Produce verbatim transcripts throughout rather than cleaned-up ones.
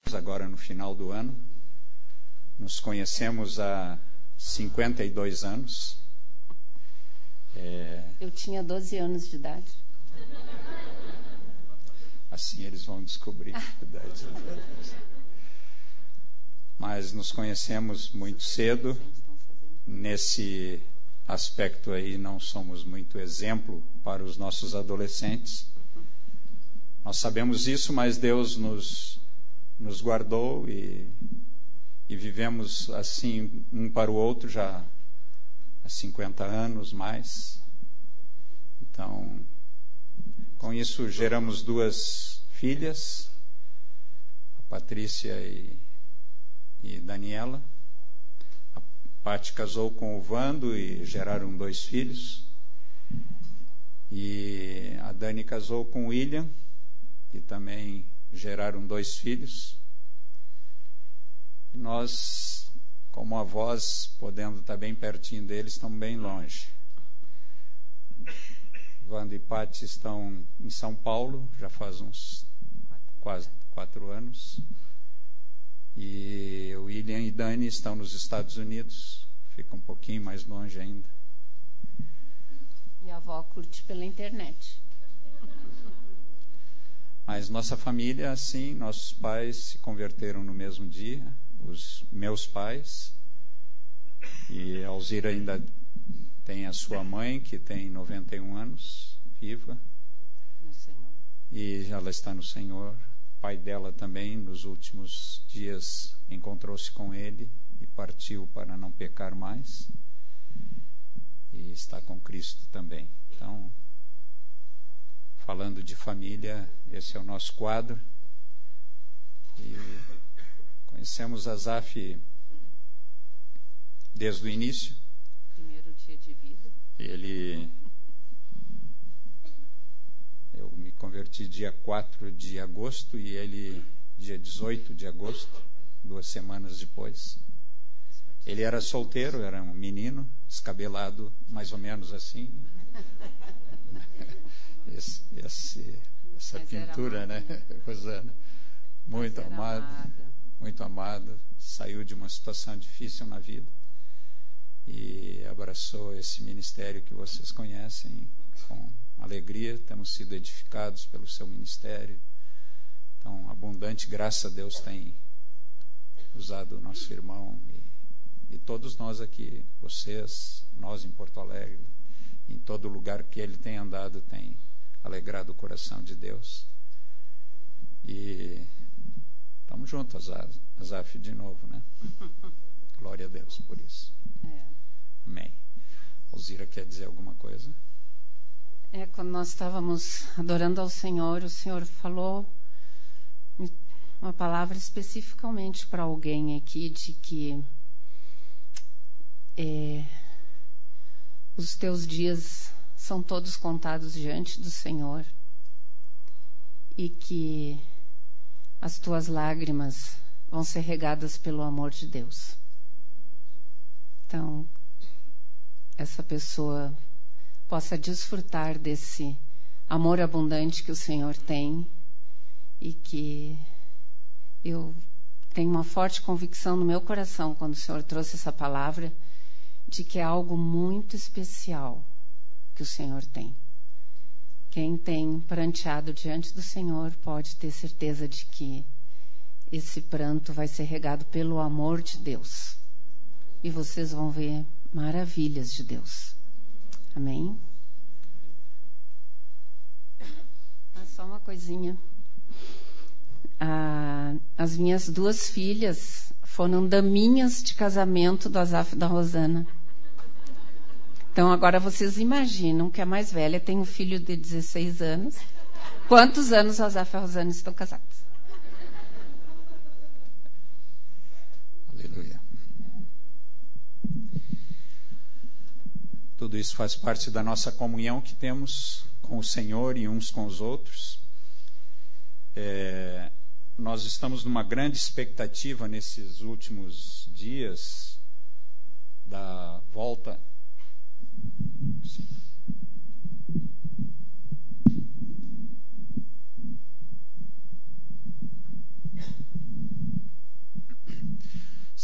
Agora no final do ano. Nos conhecemos há cinquenta e dois anos. É... Eu tinha doze anos de idade. Assim eles vão descobrir a idade deles. Mas nos conhecemos muito cedo. Nesse aspecto aí não somos muito exemplo para os nossos adolescentes. Nós sabemos isso, mas Deus nos nos guardou e, e vivemos assim um para o outro já há cinquenta anos mais. Então, com isso geramos duas filhas, a Patrícia e, e Daniela. A Paty casou com o Vando e geraram dois filhos. E a Dani casou com o William e também geraram dois filhos. E nós, como avós, podendo estar bem pertinho deles, estamos bem longe. Wanda e Paty estão em São Paulo, já faz uns quase quatro anos. E o William e Dani estão nos Estados Unidos, fica um pouquinho mais longe ainda. E a avó curte pela internet. Mas nossa família, assim, nossos pais se converteram no mesmo dia, os meus pais. E a Alzira ainda tem a sua mãe, que tem noventa e um anos, viva. No Senhor. E ela está no Senhor. O pai dela também, nos últimos dias, encontrou-se com ele e partiu para não pecar mais. E está com Cristo também. Então, falando de família, esse é o nosso quadro. E conhecemos Azaf desde o início. Primeiro dia de vida. Ele... Eu me converti dia quatro de agosto e ele dia dezoito de agosto, duas semanas depois. Ele era solteiro, era um menino, descabelado, mais ou menos assim. Esse, esse, essa Mas pintura, né, Rosana? Muito amado, amada. muito amado. Saiu de uma situação difícil na vida e abraçou esse ministério que vocês conhecem com alegria. Temos sido edificados pelo seu ministério. Então, abundante graça a Deus tem usado o nosso irmão e, e todos nós aqui, vocês, nós em Porto Alegre, em todo lugar que ele tem andado, tem alegrado o coração de Deus. E estamos juntos, Azaf, de novo, né? Glória a Deus por isso. É. Amém. Alzira quer dizer alguma coisa? É, quando nós estávamos adorando ao Senhor, o Senhor falou uma palavra especificamente para alguém aqui, de que é, os teus dias são todos contados diante do Senhor e que as tuas lágrimas vão ser regadas pelo amor de Deus. Então, essa pessoa possa desfrutar desse amor abundante que o Senhor tem e que eu tenho uma forte convicção no meu coração quando o Senhor trouxe essa palavra de que é algo muito especial que o Senhor tem. Quem tem pranteado diante do Senhor pode ter certeza de que esse pranto vai ser regado pelo amor de Deus. E vocês vão ver maravilhas de Deus. Amém? Ah, só uma coisinha. Ah, as minhas duas filhas foram daminhas de casamento do Azaf e da Rosana. Então agora vocês imaginam que a mais velha tem um filho de dezesseis anos. Quantos anos o Azaf e a Rosana estão casados? Aleluia. Tudo isso faz parte da nossa comunhão que temos com o Senhor e uns com os outros. É, nós estamos numa grande expectativa nesses últimos dias da volta. Sim.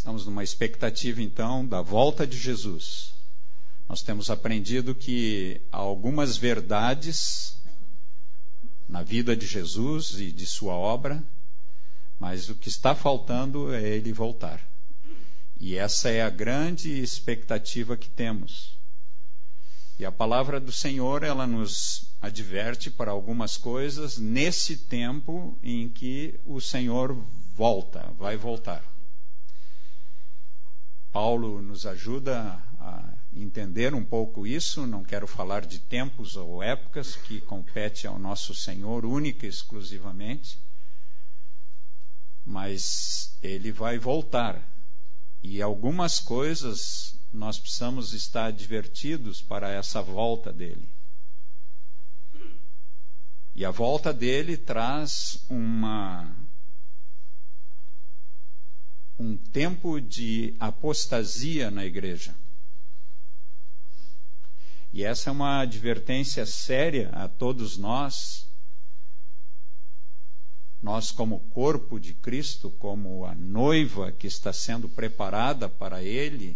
Estamos numa expectativa, então, da volta de Jesus. Nós temos aprendido que há algumas verdades na vida de Jesus e de sua obra, mas o que está faltando é ele voltar. E essa é a grande expectativa que temos. E a palavra do Senhor, ela nos adverte para algumas coisas nesse tempo em que o Senhor volta, vai voltar. Paulo nos ajuda a entender um pouco isso. Não quero falar de tempos ou épocas, que compete ao nosso Senhor única e exclusivamente, mas ele vai voltar. E algumas coisas nós precisamos estar advertidos para essa volta dele. E a volta dele traz uma, um tempo de apostasia na igreja. E essa é uma advertência séria a todos nós. Nós, como corpo de Cristo, como a noiva que está sendo preparada para ele,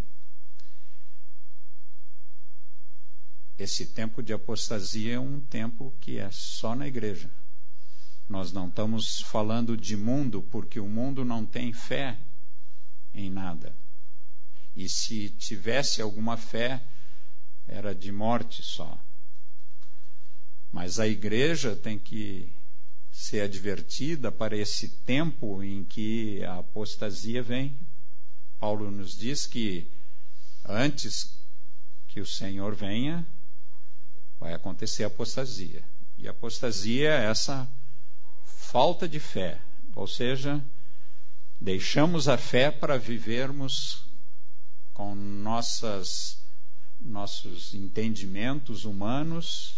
esse tempo de apostasia é um tempo que é só na igreja. Nós não estamos falando de mundo, porque o mundo não tem fé em nada. E se tivesse alguma fé, era de morte só. Mas a igreja tem que ser advertida para esse tempo em que a apostasia vem. Paulo nos diz que antes que o Senhor venha, vai acontecer a apostasia. E a apostasia é essa falta de fé, ou seja, deixamos a fé para vivermos com nossas, nossos entendimentos humanos,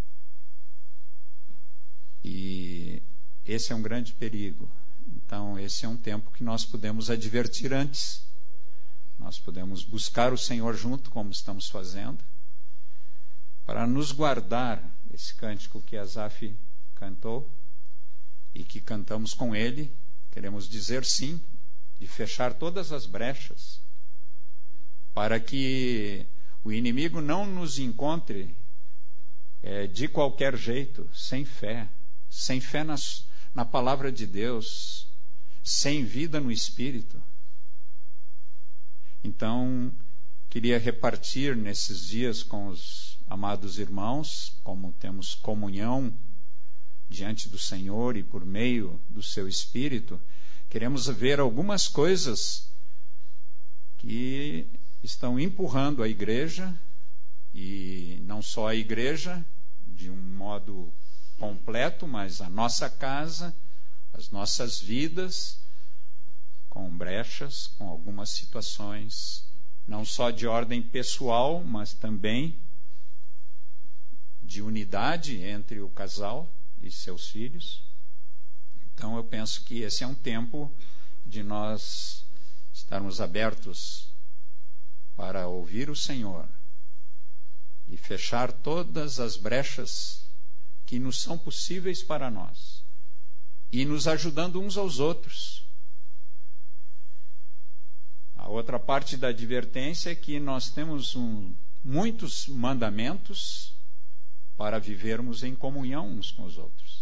e esse é um grande perigo. Então, esse é um tempo que nós podemos advertir antes. Nós podemos buscar o Senhor junto, como estamos fazendo, para nos guardar. Esse cântico que Asaf cantou e que cantamos com ele, queremos dizer sim, de fechar todas as brechas, para que o inimigo não nos encontre é, de qualquer jeito, sem fé, sem fé nas, na palavra de Deus, sem vida no Espírito. Então, queria repartir nesses dias com os amados irmãos, como temos comunhão diante do Senhor e por meio do seu Espírito, queremos ver algumas coisas que estão empurrando a igreja, e não só a igreja de um modo completo, mas a nossa casa, as nossas vidas, com brechas, com algumas situações, não só de ordem pessoal, mas também de unidade entre o casal e seus filhos. Então eu penso que esse é um tempo de nós estarmos abertos para ouvir o Senhor e fechar todas as brechas que nos são possíveis para nós, e nos ajudando uns aos outros. A outra parte da advertência é que nós temos um, muitos mandamentos para vivermos em comunhão uns com os outros.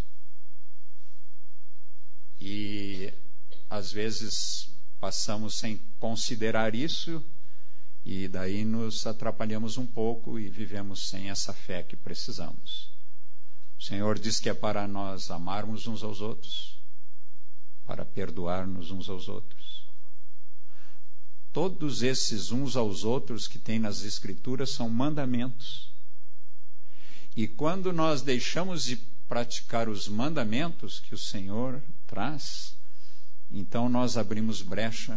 E às vezes passamos sem considerar isso, e daí nos atrapalhamos um pouco e vivemos sem essa fé que precisamos. O Senhor diz que é para nós amarmos uns aos outros, para perdoarmos uns aos outros. Todos esses uns aos outros que tem nas Escrituras são mandamentos. E quando nós deixamos de praticar os mandamentos que o Senhor traz, então nós abrimos brecha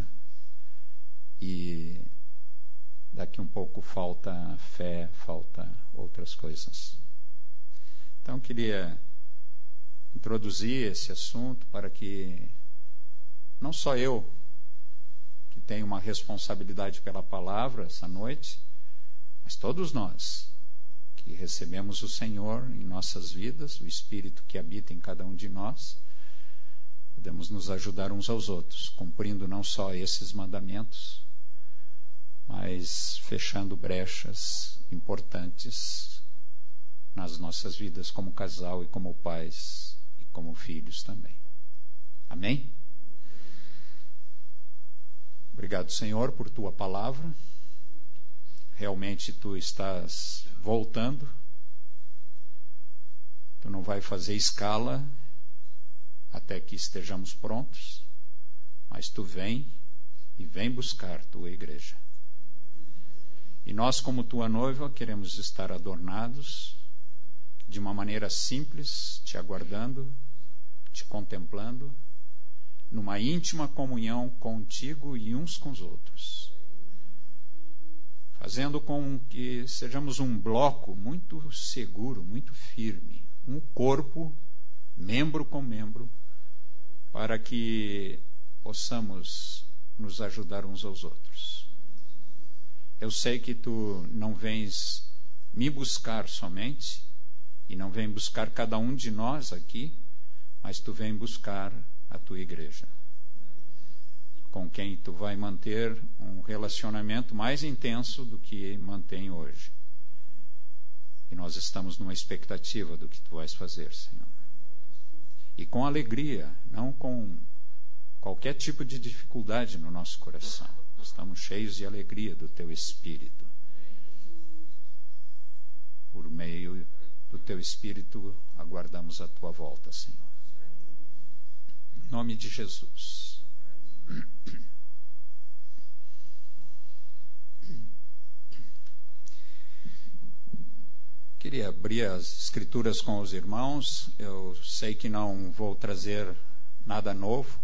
e daqui um pouco falta fé, falta outras coisas. Então, queria introduzir esse assunto para que não só eu, que tenho uma responsabilidade pela palavra essa noite, mas todos nós que recebemos o Senhor em nossas vidas, o Espírito que habita em cada um de nós, podemos nos ajudar uns aos outros, cumprindo não só esses mandamentos, mas fechando brechas importantes nas nossas vidas como casal e como pais e como filhos também. Amém? Obrigado, Senhor, por tua palavra. Realmente tu estás voltando. Tu não vai fazer escala até que estejamos prontos, mas tu vem e vem buscar tua igreja. E nós, como tua noiva, queremos estar adornados de uma maneira simples, te aguardando, te contemplando, numa íntima comunhão contigo e uns com os outros, fazendo com que sejamos um bloco muito seguro, muito firme, um corpo, membro com membro, para que possamos nos ajudar uns aos outros. Eu sei que tu não vens me buscar somente, e não vem buscar cada um de nós aqui, mas tu vem buscar a tua igreja, com quem tu vai manter um relacionamento mais intenso do que mantém hoje. E nós estamos numa expectativa do que tu vais fazer, Senhor. E com alegria, não com qualquer tipo de dificuldade no nosso coração. Estamos cheios de alegria do teu Espírito. Por meio do teu Espírito, aguardamos a tua volta, Senhor. Em nome de Jesus. Queria abrir as escrituras com os irmãos. Eu sei que não vou trazer nada novo.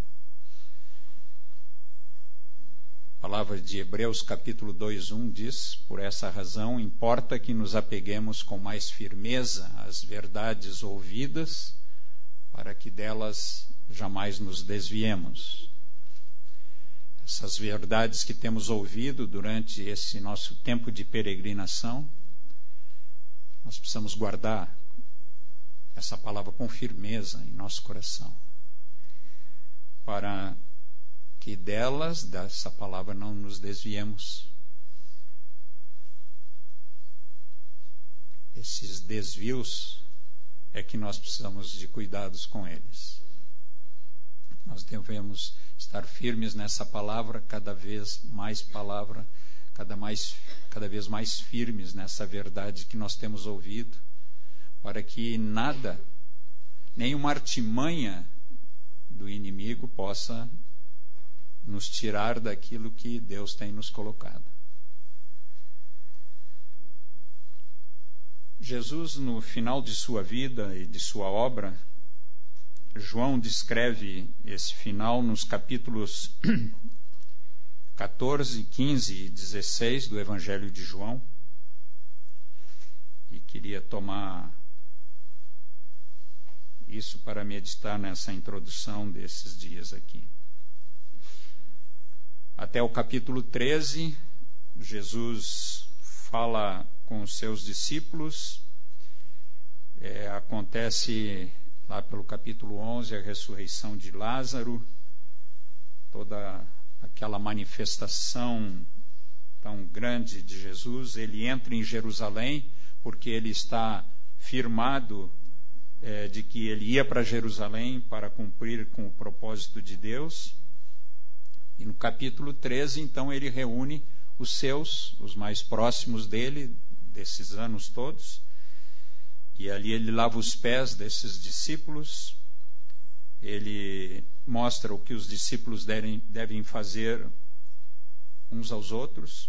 A palavra de Hebreus capítulo dois, um diz: por essa razão importa que nos apeguemos com mais firmeza às verdades ouvidas, para que delas jamais nos desviemos. Essas verdades que temos ouvido durante esse nosso tempo de peregrinação, nós precisamos guardar essa palavra com firmeza em nosso coração, para que delas, dessa palavra, não nos desviemos. Esses desvios é que nós precisamos de cuidados com eles. Nós devemos estar firmes nessa palavra, cada vez mais palavra, cada, mais, cada vez mais firmes nessa verdade que nós temos ouvido, para que nada, nenhuma artimanha do inimigo possa nos tirar daquilo que Deus tem nos colocado. Jesus, no final de sua vida e de sua obra, João descreve esse final nos capítulos catorze, quinze e dezesseis do Evangelho de João. E queria tomar isso para meditar nessa introdução desses dias aqui. Até o capítulo treze, Jesus fala com os seus discípulos. É, acontece lá pelo capítulo onze a ressurreição de Lázaro, toda aquela manifestação tão grande de Jesus. Ele entra em Jerusalém porque ele está firmado é, de que ele ia para Jerusalém para cumprir com o propósito de Deus. E no capítulo treze, então, ele reúne os seus, os mais próximos dele, desses anos todos. E ali ele lava os pés desses discípulos. Ele mostra o que os discípulos devem, devem fazer uns aos outros.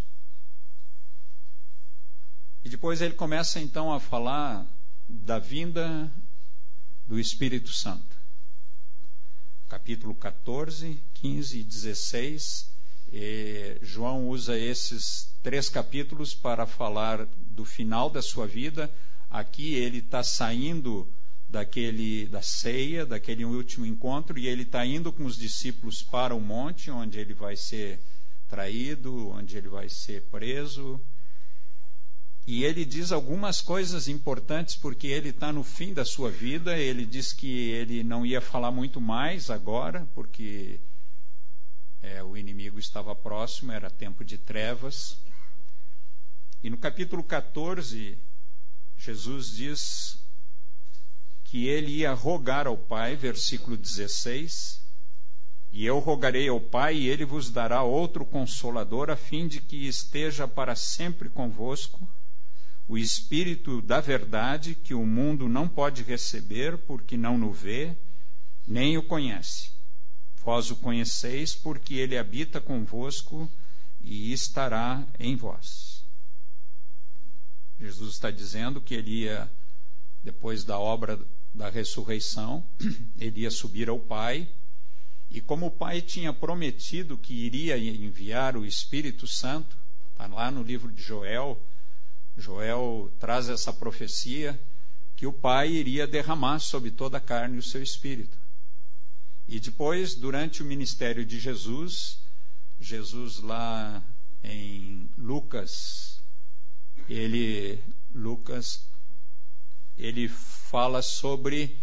E depois ele começa, então, a falar da vinda do Espírito Santo. Capítulo catorze, quinze e dezesseis, e João usa esses três capítulos para falar do final da sua vida. Aqui ele está saindo daquele, da ceia, daquele último encontro, e ele está indo com os discípulos para o monte, onde ele vai ser traído, onde ele vai ser preso. E ele diz algumas coisas importantes, porque ele está no fim da sua vida. Ele diz que ele não ia falar muito mais agora, porque é, o inimigo estava próximo, era tempo de trevas. E no capítulo catorze, Jesus diz que ele ia rogar ao Pai, versículo dezesseis, e eu rogarei ao Pai, e ele vos dará outro Consolador, a fim de que esteja para sempre convosco, o Espírito da verdade, que o mundo não pode receber, porque não o vê, nem o conhece. Vós o conheceis, porque ele habita convosco e estará em vós. Jesus está dizendo que ele ia, depois da obra da ressurreição, ele ia subir ao Pai, e como o Pai tinha prometido que iria enviar o Espírito Santo, está lá no livro de Joel, Joel traz essa profecia, que o Pai iria derramar sobre toda a carne o seu Espírito. E depois, durante o ministério de Jesus, Jesus lá em Lucas, ele, Lucas, ele fala sobre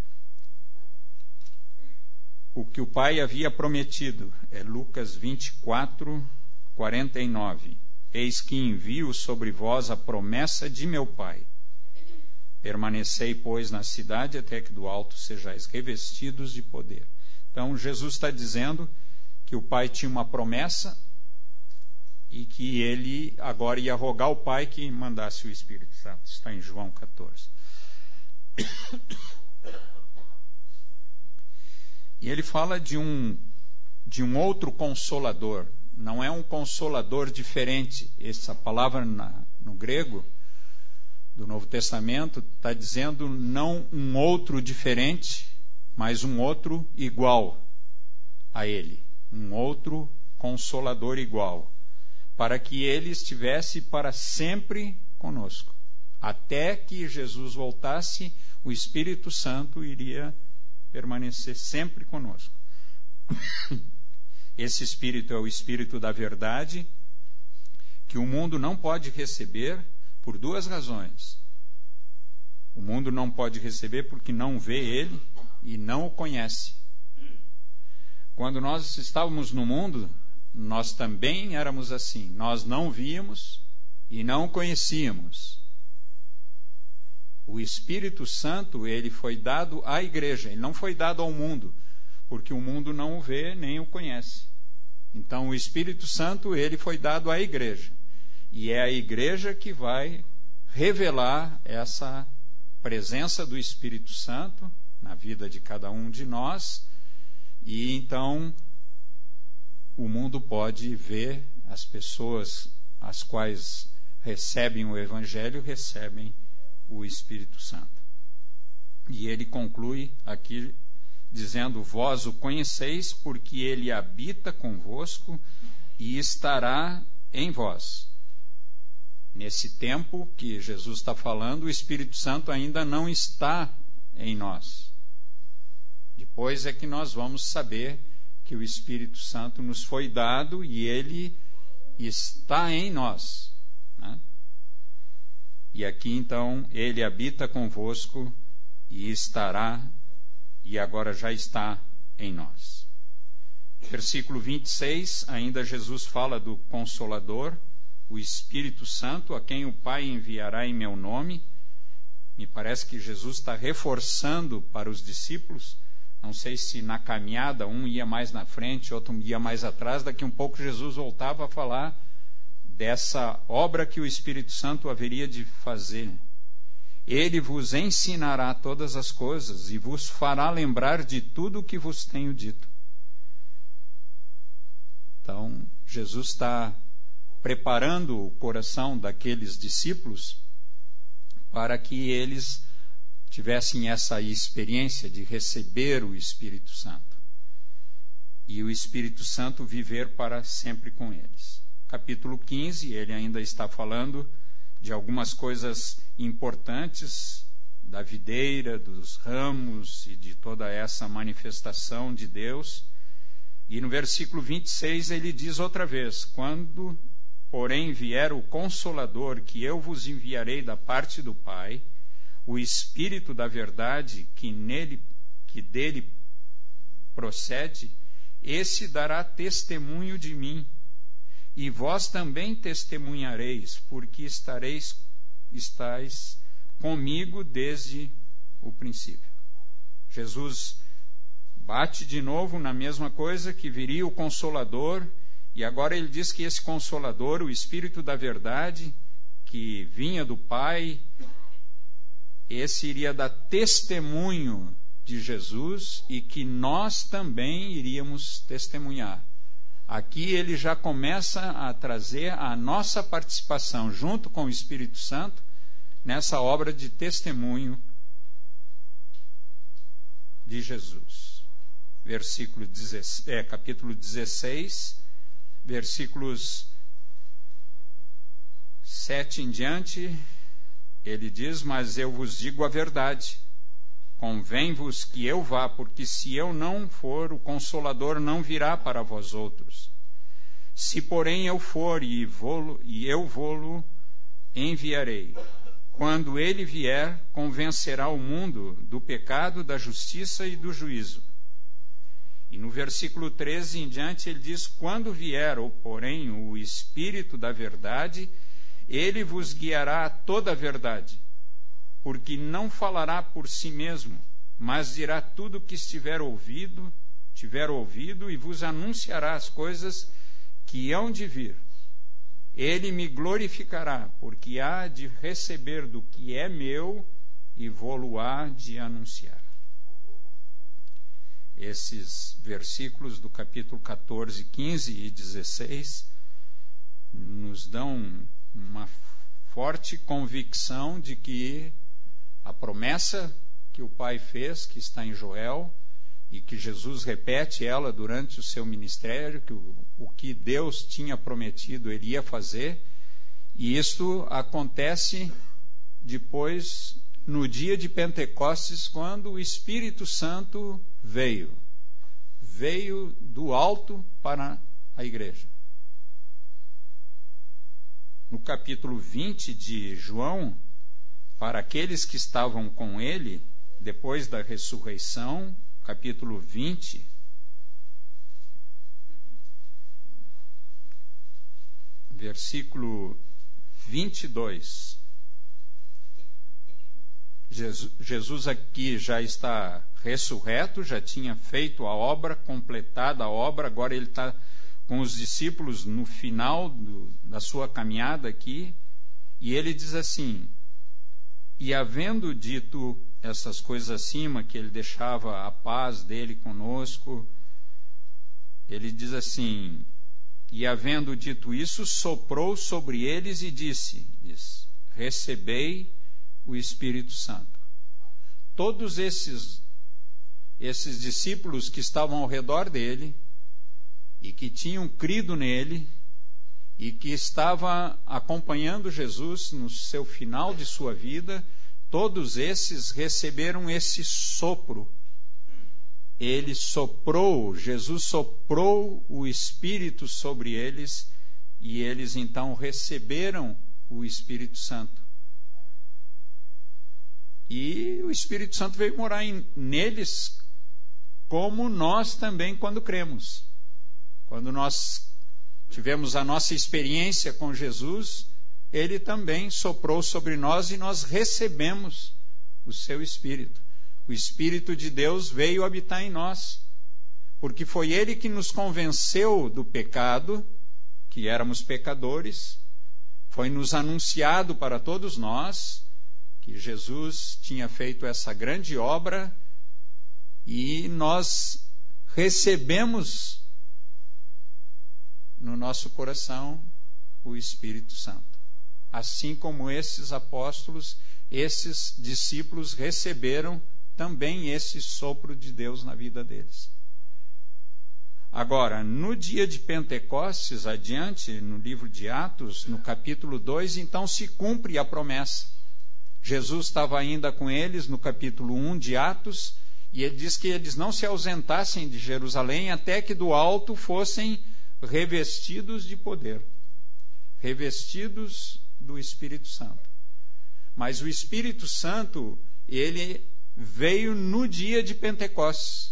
o que o Pai havia prometido. É Lucas vinte e quatro, quarenta e nove. Eis que envio sobre vós a promessa de meu Pai. Permanecei, pois, na cidade, até que do alto sejais revestidos de poder. Então, Jesus está dizendo que o Pai tinha uma promessa e que ele agora ia rogar ao Pai que mandasse o Espírito Santo. Está em João catorze. E ele fala de um, de um outro Consolador. Não é um Consolador diferente. Essa palavra na, no grego do Novo Testamento está dizendo não um outro diferente, mas um outro igual a ele. Um outro Consolador igual. Para que ele estivesse para sempre conosco. Até que Jesus voltasse, o Espírito Santo iria permanecer sempre conosco. Esse Espírito é o Espírito da verdade, que o mundo não pode receber por duas razões. O mundo não pode receber porque não vê ele e não o conhece. Quando nós estávamos no mundo, nós também éramos assim. Nós não víamos e não conhecíamos. O Espírito Santo, ele foi dado à igreja, ele não foi dado ao mundo, porque o mundo não o vê nem o conhece. Então, o Espírito Santo, ele foi dado à igreja. E é a igreja que vai revelar essa presença do Espírito Santo na vida de cada um de nós. E então, o mundo pode ver as pessoas as quais recebem o Evangelho, recebem o Espírito Santo. E ele conclui aqui dizendo: vós o conheceis, porque ele habita convosco e estará em vós. Nesse tempo que Jesus está falando, o Espírito Santo ainda não está em nós. Depois é que nós vamos saber que o Espírito Santo nos foi dado e ele está em nós, né? E aqui então, ele habita convosco e estará, e agora já está em nós. Versículo vinte e seis, ainda Jesus fala do Consolador, o Espírito Santo, a quem o Pai enviará em meu nome. Me parece que Jesus está reforçando para os discípulos. Não sei se na caminhada um ia mais na frente, outro ia mais atrás. Daqui um pouco Jesus voltava a falar dessa obra que o Espírito Santo haveria de fazer. Ele vos ensinará todas as coisas e vos fará lembrar de tudo o que vos tenho dito. Então, Jesus está preparando o coração daqueles discípulos para que eles tivessem essa experiência de receber o Espírito Santo. E o Espírito Santo viver para sempre com eles. Capítulo quinze, ele ainda está falando de algumas coisas importantes da videira, dos ramos e de toda essa manifestação de Deus. E no versículo vinte e seis ele diz outra vez: quando porém, vier o Consolador, que eu vos enviarei da parte do Pai, o Espírito da verdade que nele, que dele procede, esse dará testemunho de mim. E vós também testemunhareis, porque estareis, estáis comigo desde o princípio. Jesus bate de novo na mesma coisa, que viria o Consolador, e agora ele diz que esse Consolador, o Espírito da verdade, que vinha do Pai, esse iria dar testemunho de Jesus e que nós também iríamos testemunhar. Aqui ele já começa a trazer a nossa participação junto com o Espírito Santo nessa obra de testemunho de Jesus. Versículo dezesseis, é, capítulo dezesseis, versículos sete em diante, ele diz: mas eu vos digo a verdade, convém-vos que eu vá, porque se eu não for, o Consolador não virá para vós outros. Se, porém, eu for e, vou, e eu vou-lo enviarei. Quando ele vier, convencerá o mundo do pecado, da justiça e do juízo. E no versículo treze em diante ele diz: quando vier, ou porém, o Espírito da verdade, ele vos guiará a toda a verdade, porque não falará por si mesmo, mas dirá tudo o que estiver ouvido, tiver ouvido, e vos anunciará as coisas que hão de vir. Ele me glorificará, porque há de receber do que é meu e vou-lo há de anunciar. Esses versículos do capítulo catorze, quinze e dezesseis nos dão uma forte convicção de que a promessa que o Pai fez, que está em Joel, e que Jesus repete ela durante o seu ministério, que o, o que Deus tinha prometido ele ia fazer, e isto acontece depois, no dia de Pentecostes, quando o Espírito Santo veio. Veio do alto para a igreja. No capítulo vinte de João, para aqueles que estavam com ele, depois da ressurreição, capítulo vinte, versículo vinte e dois. Jesus, Jesus aqui já está ressurreto, já tinha feito a obra, completada a obra, agora ele está com os discípulos no final do, da sua caminhada aqui, e ele diz assim: e havendo dito essas coisas acima, que ele deixava a paz dele conosco, ele diz assim: e havendo dito isso, soprou sobre eles e disse, diz, recebei o Espírito Santo. Todos esses, esses discípulos que estavam ao redor dele, e que tinham crido nele, e que estavam acompanhando Jesus no seu final de sua vida, todos esses receberam esse sopro. Ele soprou, Jesus soprou o Espírito sobre eles, e eles então receberam o Espírito Santo. E o Espírito Santo veio morar em, neles, como nós também quando cremos. Quando nós tivemos a nossa experiência com Jesus, ele também soprou sobre nós e nós recebemos o seu Espírito. O Espírito de Deus veio habitar em nós, porque foi ele que nos convenceu do pecado, que éramos pecadores, foi nos anunciado para todos nós que Jesus tinha feito essa grande obra e nós recebemos no nosso coração o Espírito Santo. Assim como esses apóstolos, esses discípulos receberam também esse sopro de Deus na vida deles. Agora, no dia de Pentecostes, adiante, no livro de Atos, no capítulo dois, então se cumpre a promessa. Jesus estava ainda com eles no capítulo um de Atos, e ele diz que eles não se ausentassem de Jerusalém até que do alto fossem revestidos de poder. revestidos do Espírito Santo. Mas o Espírito Santo, ele veio no dia de Pentecostes.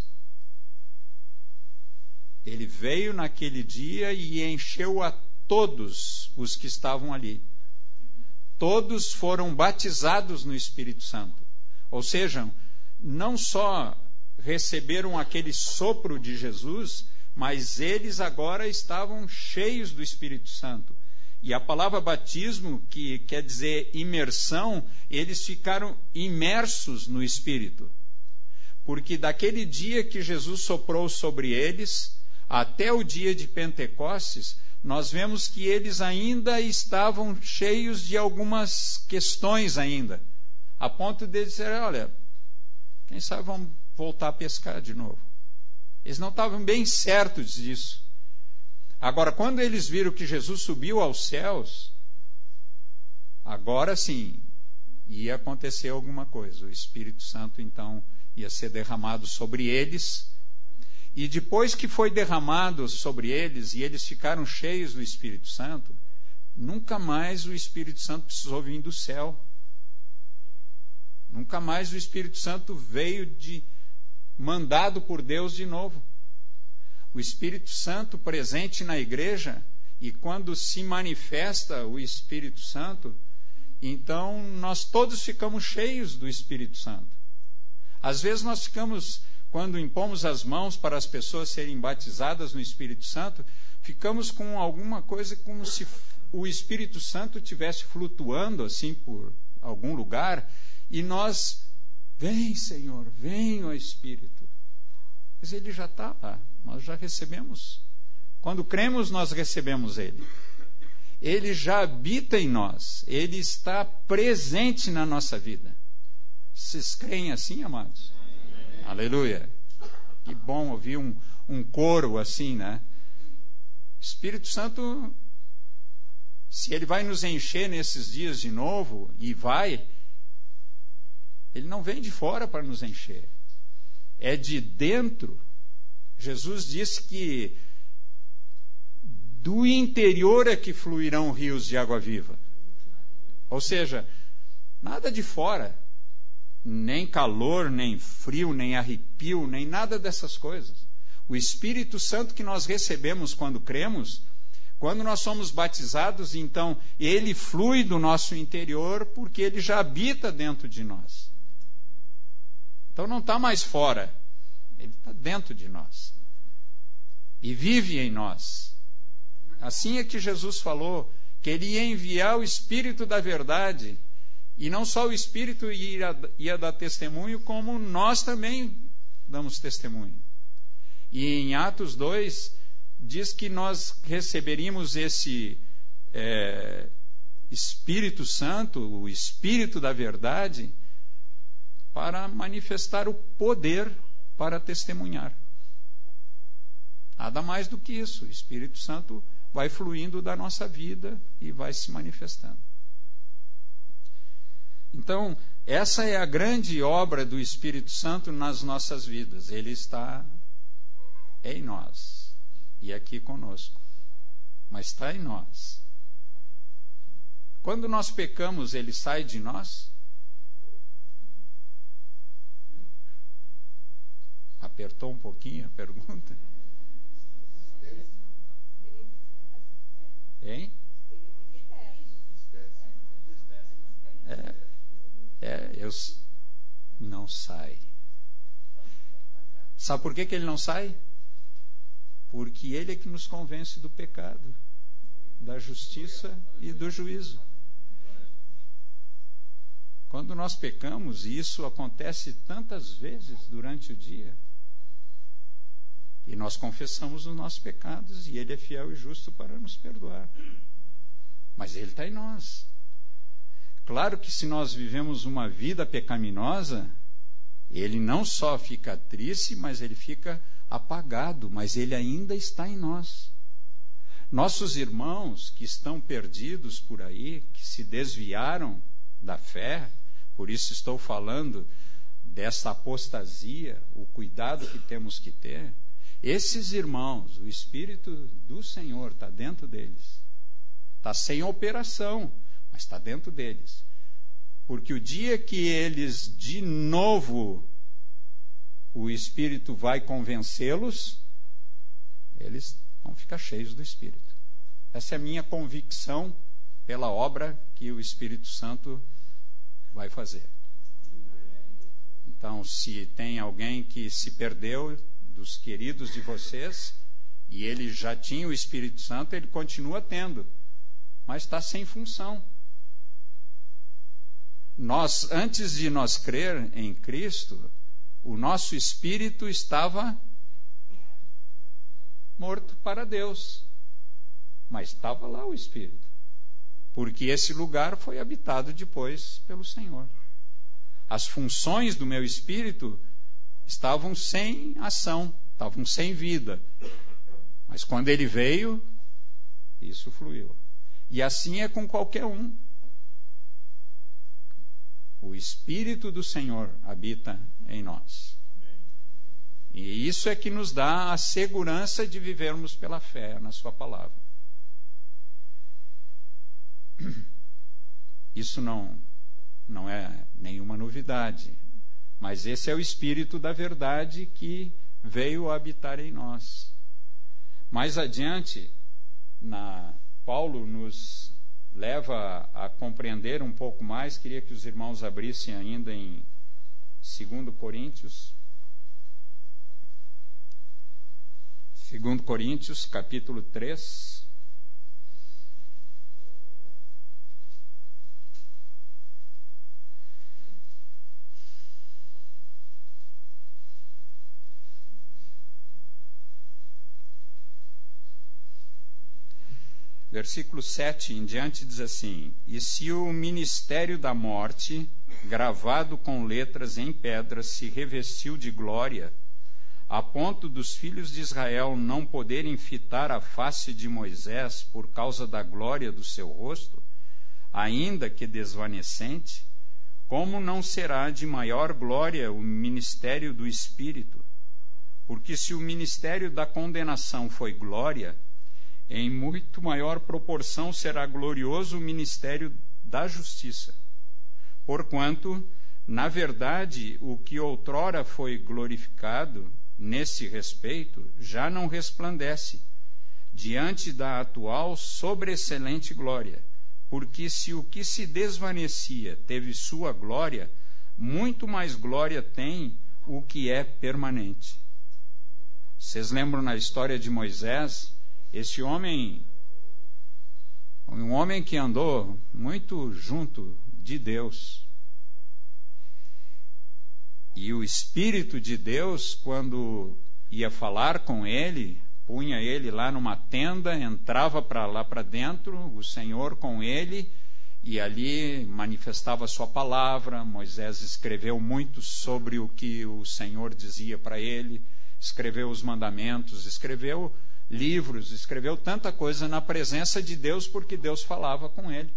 Ele veio naquele dia e encheu a todos os que estavam ali. Todos foram batizados no Espírito Santo. Ou seja, não só receberam aquele sopro de Jesus, mas eles agora estavam cheios do Espírito Santo. E a palavra batismo, que quer dizer imersão, eles ficaram imersos no Espírito. Porque daquele dia que Jesus soprou sobre eles, até o dia de Pentecostes, nós vemos que eles ainda estavam cheios de algumas questões ainda, a ponto de dizer, olha, quem sabe vamos voltar a pescar de novo. Eles não estavam bem certos disso. Agora, quando eles viram que Jesus subiu aos céus, agora sim, ia acontecer alguma coisa. O Espírito Santo, então, ia ser derramado sobre eles. E depois que foi derramado sobre eles, e eles ficaram cheios do Espírito Santo, nunca mais o Espírito Santo precisou vir do céu. Nunca mais o Espírito Santo veio de, mandado por Deus de novo. O Espírito Santo presente na igreja, e quando se manifesta o Espírito Santo, então nós todos ficamos cheios do Espírito Santo. Às vezes nós ficamos, quando impomos as mãos para as pessoas serem batizadas no Espírito Santo, ficamos com alguma coisa como se o Espírito Santo estivesse flutuando assim por algum lugar, e nós, vem Senhor, vem ó Espírito. Mas ele já está lá, nós já recebemos. Quando cremos, nós recebemos ele. Ele já habita em nós, ele está presente na nossa vida. Vocês creem assim, amados? Amém. Aleluia. Que bom ouvir um, um coro assim, né? Espírito Santo, se ele vai nos encher nesses dias de novo, e vai, ele não vem de fora para nos encher. É de dentro. Jesus disse que do interior é que fluirão rios de água viva. Ou seja, nada de fora. Nem calor, nem frio, nem arrepio, nem nada dessas coisas. O Espírito Santo que nós recebemos quando cremos, quando nós somos batizados, então ele flui do nosso interior porque ele já habita dentro de nós. Então não está mais fora, ele está dentro de nós. E vive em nós. Assim é que Jesus falou que ele ia enviar o Espírito da verdade. E não só o Espírito ia, ia dar testemunho, como nós também damos testemunho. E em Atos dois, diz que nós receberíamos esse é, Espírito Santo, o Espírito da verdade, para manifestar o poder para testemunhar. Nada mais do que isso. O Espírito Santo vai fluindo da nossa vida e vai se manifestando. Então, essa é a grande obra do Espírito Santo nas nossas vidas. Ele está em nós e aqui conosco, mas está em nós. Quando nós pecamos, ele sai de nós? Apertou um pouquinho a pergunta? Hein? É, é, eu não sai. Sabe por que que ele não sai? Porque ele é que nos convence do pecado, da justiça e do juízo. Quando nós pecamos, e isso acontece tantas vezes durante o dia, e nós confessamos os nossos pecados, e ele é fiel e justo para nos perdoar. Mas ele está em nós. Claro que se nós vivemos uma vida pecaminosa, ele não só fica triste, mas ele fica apagado, mas ele ainda está em nós. Nossos irmãos que estão perdidos por aí, que se desviaram da fé, por isso estou falando dessa apostasia, o cuidado que temos que ter. Esses irmãos, o Espírito do Senhor está dentro deles. está sem operação, mas está dentro deles. Porque o dia que eles, de novo, o Espírito vai convencê-los, eles vão ficar cheios do Espírito. Essa é a minha convicção pela obra que o Espírito Santo vai fazer. Então, se tem alguém que se perdeu dos queridos de vocês, e ele já tinha o Espírito Santo, ele continua tendo, mas está sem função. Nós, antes de nós crer em Cristo, o nosso espírito estava morto para Deus, mas estava lá o Espírito, porque esse lugar foi habitado depois pelo Senhor. As funções do meu espírito estavam sem ação, estavam sem vida, mas quando ele veio, isso fluiu. E assim é com qualquer um. O Espírito do Senhor habita em nós. E isso é que nos dá a segurança de vivermos pela fé na sua palavra. Isso não, não é nenhuma novidade, mas esse é o Espírito da verdade que veio habitar em nós. Mais adiante, na, Paulo nos leva a, a compreender um pouco mais. Queria que os irmãos abrissem ainda em dois Coríntios. dois Coríntios, capítulo três. Versículo sete em diante diz assim: E se o ministério da morte, gravado com letras em pedras, se revestiu de glória, a ponto dos filhos de Israel não poderem fitar a face de Moisés por causa da glória do seu rosto, ainda que desvanecente, como não será de maior glória o ministério do Espírito? Porque se o ministério da condenação foi glória, em muito maior proporção será glorioso o ministério da justiça. Porquanto, na verdade, o que outrora foi glorificado nesse respeito já não resplandece diante da atual sobreexcelente glória. Porque se o que se desvanecia teve sua glória, muito mais glória tem o que é permanente. Vocês lembram na história de Moisés? Esse homem, um homem que andou muito junto de Deus. E o Espírito de Deus, quando ia falar com ele, punha ele lá numa tenda, entrava para lá para dentro, o Senhor com ele, e ali manifestava a sua palavra. Moisés escreveu muito sobre o que o Senhor dizia para ele, escreveu os mandamentos, escreveu livros, escreveu tanta coisa na presença de Deus, porque Deus falava com ele.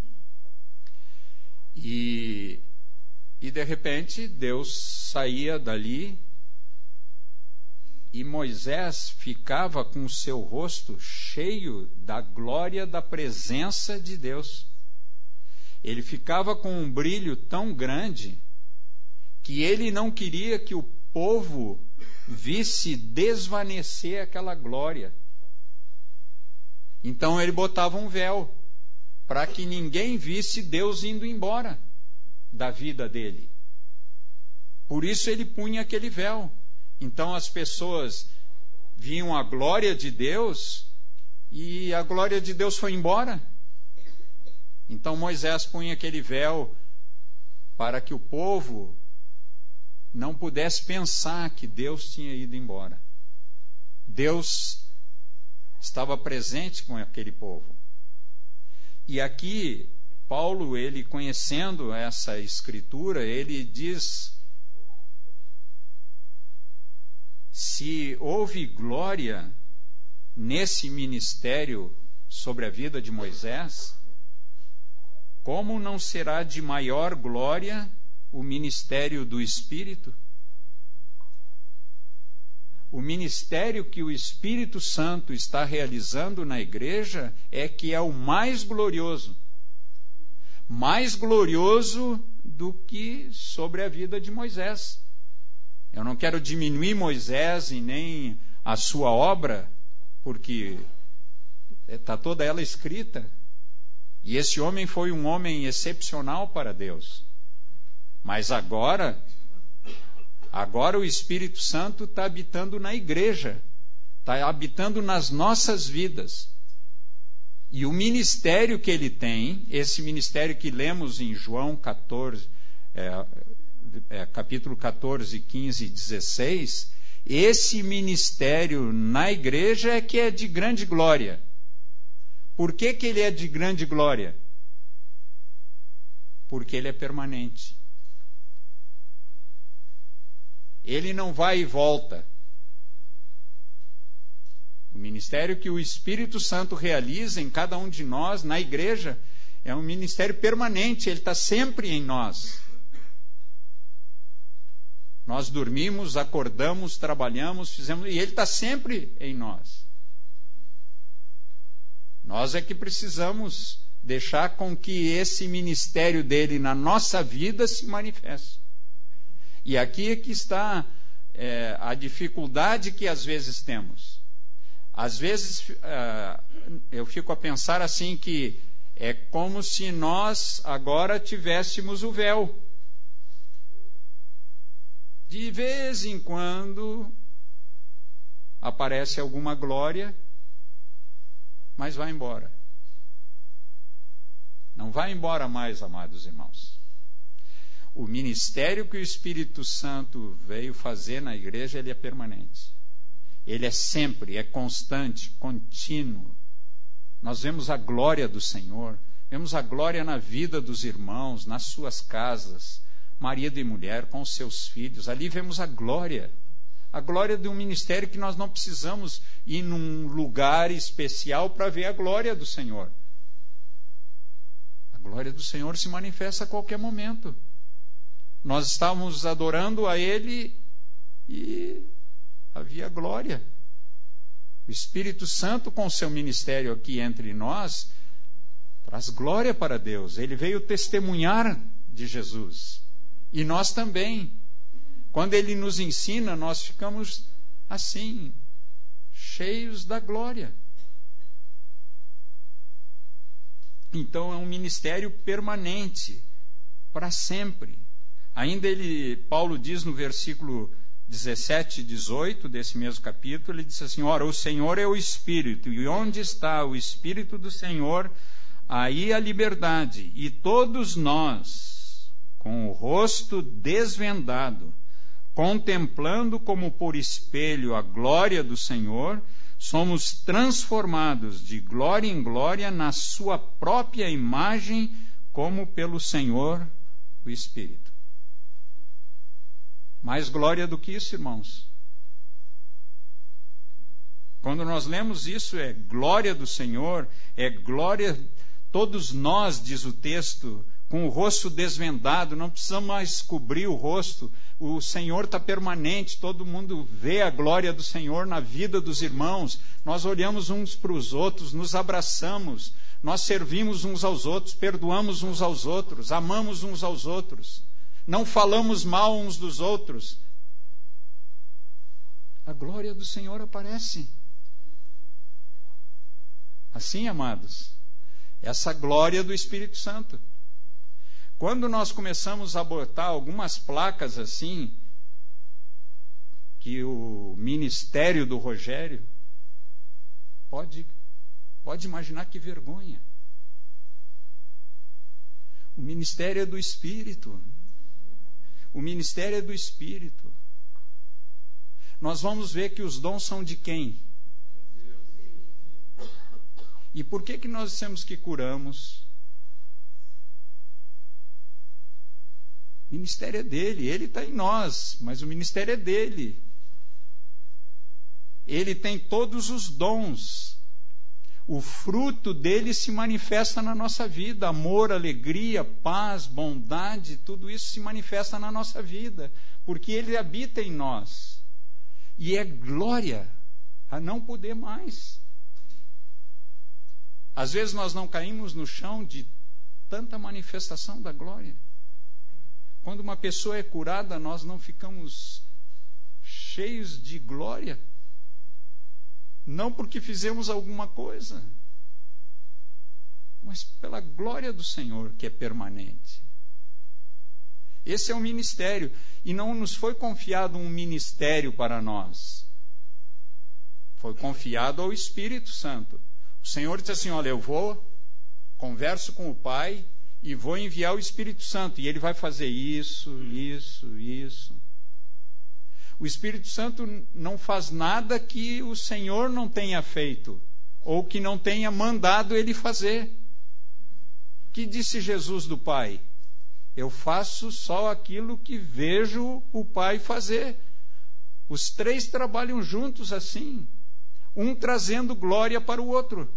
E, e de repente Deus saía dali e Moisés ficava com o seu rosto cheio da glória da presença de Deus. Ele ficava com um brilho tão grande que ele não queria que o povo visse desvanecer aquela glória. Então ele botava um véu para que ninguém visse Deus indo embora da vida dele. Por isso ele punha aquele véu. Então as pessoas viam a glória de Deus e a glória de Deus foi embora. Então Moisés punha aquele véu para que o povo não pudesse pensar que Deus tinha ido embora. Deus estava presente com aquele povo. E aqui, Paulo, ele conhecendo essa escritura, ele diz: se houve glória nesse ministério sobre a vida de Moisés, como não será de maior glória o ministério do Espírito? O ministério que o Espírito Santo está realizando na igreja é que é o mais glorioso. Mais glorioso do que sobre a vida de Moisés. Eu não quero diminuir Moisés e nem a sua obra, porque está toda ela escrita. E esse homem foi um homem excepcional para Deus. Mas agora, agora o Espírito Santo está habitando na igreja, está habitando nas nossas vidas. E o ministério que ele tem, esse ministério que lemos em João catorze, é, é, capítulo catorze, quinze e dezesseis, esse ministério na igreja é que é de grande glória. Por que que ele é de grande glória? Porque ele é permanente. Ele não vai e volta. O ministério que o Espírito Santo realiza em cada um de nós, na igreja, é um ministério permanente, ele está sempre em nós. Nós dormimos, acordamos, trabalhamos, fizemos, e ele está sempre em nós. Nós é que precisamos deixar com que esse ministério dele na nossa vida se manifeste. E aqui é que está é, a dificuldade que às vezes temos. Às vezes uh, eu fico a pensar assim que é como se nós agora tivéssemos o véu. De vez em quando aparece alguma glória, mas vai embora. Não vai embora mais, amados irmãos. O ministério que o Espírito Santo veio fazer na igreja, ele é permanente. Ele é sempre, é constante, contínuo. Nós vemos a glória do Senhor, vemos a glória na vida dos irmãos, nas suas casas, marido e mulher, com os seus filhos. Ali vemos a glória. A glória de um ministério que nós não precisamos ir num lugar especial para ver a glória do Senhor. A glória do Senhor se manifesta a qualquer momento. Nós estávamos adorando a Ele e havia glória. O Espírito Santo, com seu ministério aqui entre nós, traz glória para Deus. Ele veio testemunhar de Jesus. E nós também. Quando Ele nos ensina, nós ficamos assim, cheios da glória. Então é um ministério permanente, para sempre. Ainda ele, Paulo diz no versículo dezessete e dezoito desse mesmo capítulo, ele diz assim: ora, o Senhor é o Espírito, e onde está o Espírito do Senhor, aí a liberdade. E todos nós, com o rosto desvendado, contemplando como por espelho a glória do Senhor, somos transformados de glória em glória na sua própria imagem, como pelo Senhor, o Espírito. Mais glória do que isso, irmãos? Quando nós lemos isso, é glória do Senhor, é glória, todos nós, diz o texto, com o rosto desvendado, não precisamos mais cobrir o rosto, o Senhor está permanente, todo mundo vê a glória do Senhor na vida dos irmãos, nós olhamos uns para os outros, nos abraçamos, nós servimos uns aos outros, perdoamos uns aos outros, amamos uns aos outros, não falamos mal uns dos outros. A glória do Senhor aparece. Assim, amados, essa glória do Espírito Santo. Quando nós começamos a botar algumas placas assim, que o ministério do Rogério, pode, pode imaginar que vergonha. O ministério é do Espírito. O ministério é do Espírito. Nós vamos ver que os dons são de quem? E por que que nós dissemos que curamos? O ministério é dele, ele está em nós, mas o ministério é dele. Ele tem todos os dons. O fruto dele se manifesta na nossa vida. Amor, alegria, paz, bondade, tudo isso se manifesta na nossa vida, porque ele habita em nós. E é glória a não poder mais. Às vezes nós não caímos no chão de tanta manifestação da glória. Quando uma pessoa é curada, nós não ficamos cheios de glória. Não porque fizemos alguma coisa, mas pela glória do Senhor, que é permanente. Esse é o ministério. E não nos foi confiado um ministério para nós. Foi confiado ao Espírito Santo. O Senhor disse assim, olha, eu vou, converso com o Pai e vou enviar o Espírito Santo. E ele vai fazer isso, isso, isso. O Espírito Santo não faz nada que o Senhor não tenha feito, ou que não tenha mandado ele fazer. O que disse Jesus do Pai? Eu faço só aquilo que vejo o Pai fazer. Os três trabalham juntos assim, um trazendo glória para o outro.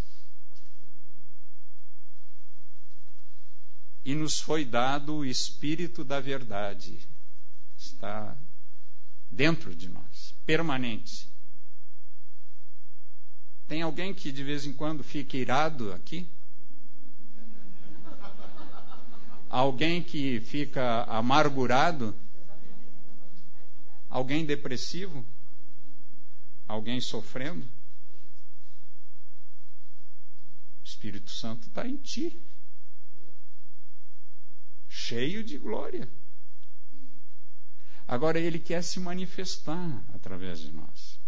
E nos foi dado o Espírito da verdade. Está dentro de nós, permanente. Tem alguém que de vez em quando fica irado aqui? Alguém que fica amargurado? Alguém depressivo? Alguém sofrendo? O Espírito Santo está em ti, cheio de glória. Agora ele quer se manifestar através de nós.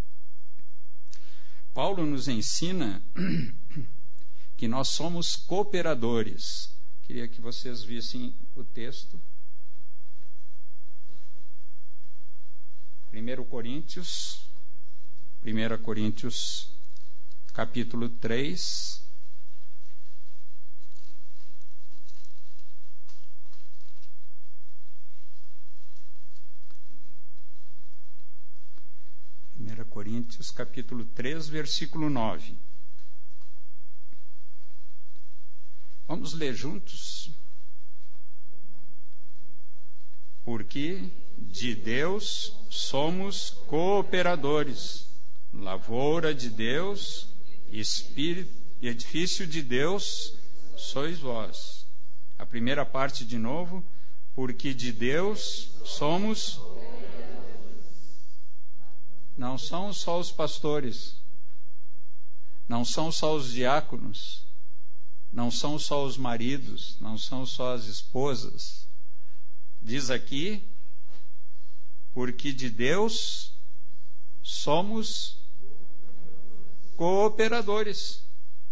Paulo nos ensina que nós somos cooperadores. Queria que vocês vissem o texto. primeira Coríntios, primeira Coríntios, capítulo três. primeira Coríntios, capítulo três, versículo nove. Vamos ler juntos? Porque de Deus somos cooperadores, lavoura de Deus, espírito e edifício de Deus sois vós. A primeira parte de novo, porque de Deus somos. Não são só os pastores, não são só os diáconos, não são só os maridos, não são só as esposas. Diz aqui, porque de Deus somos cooperadores.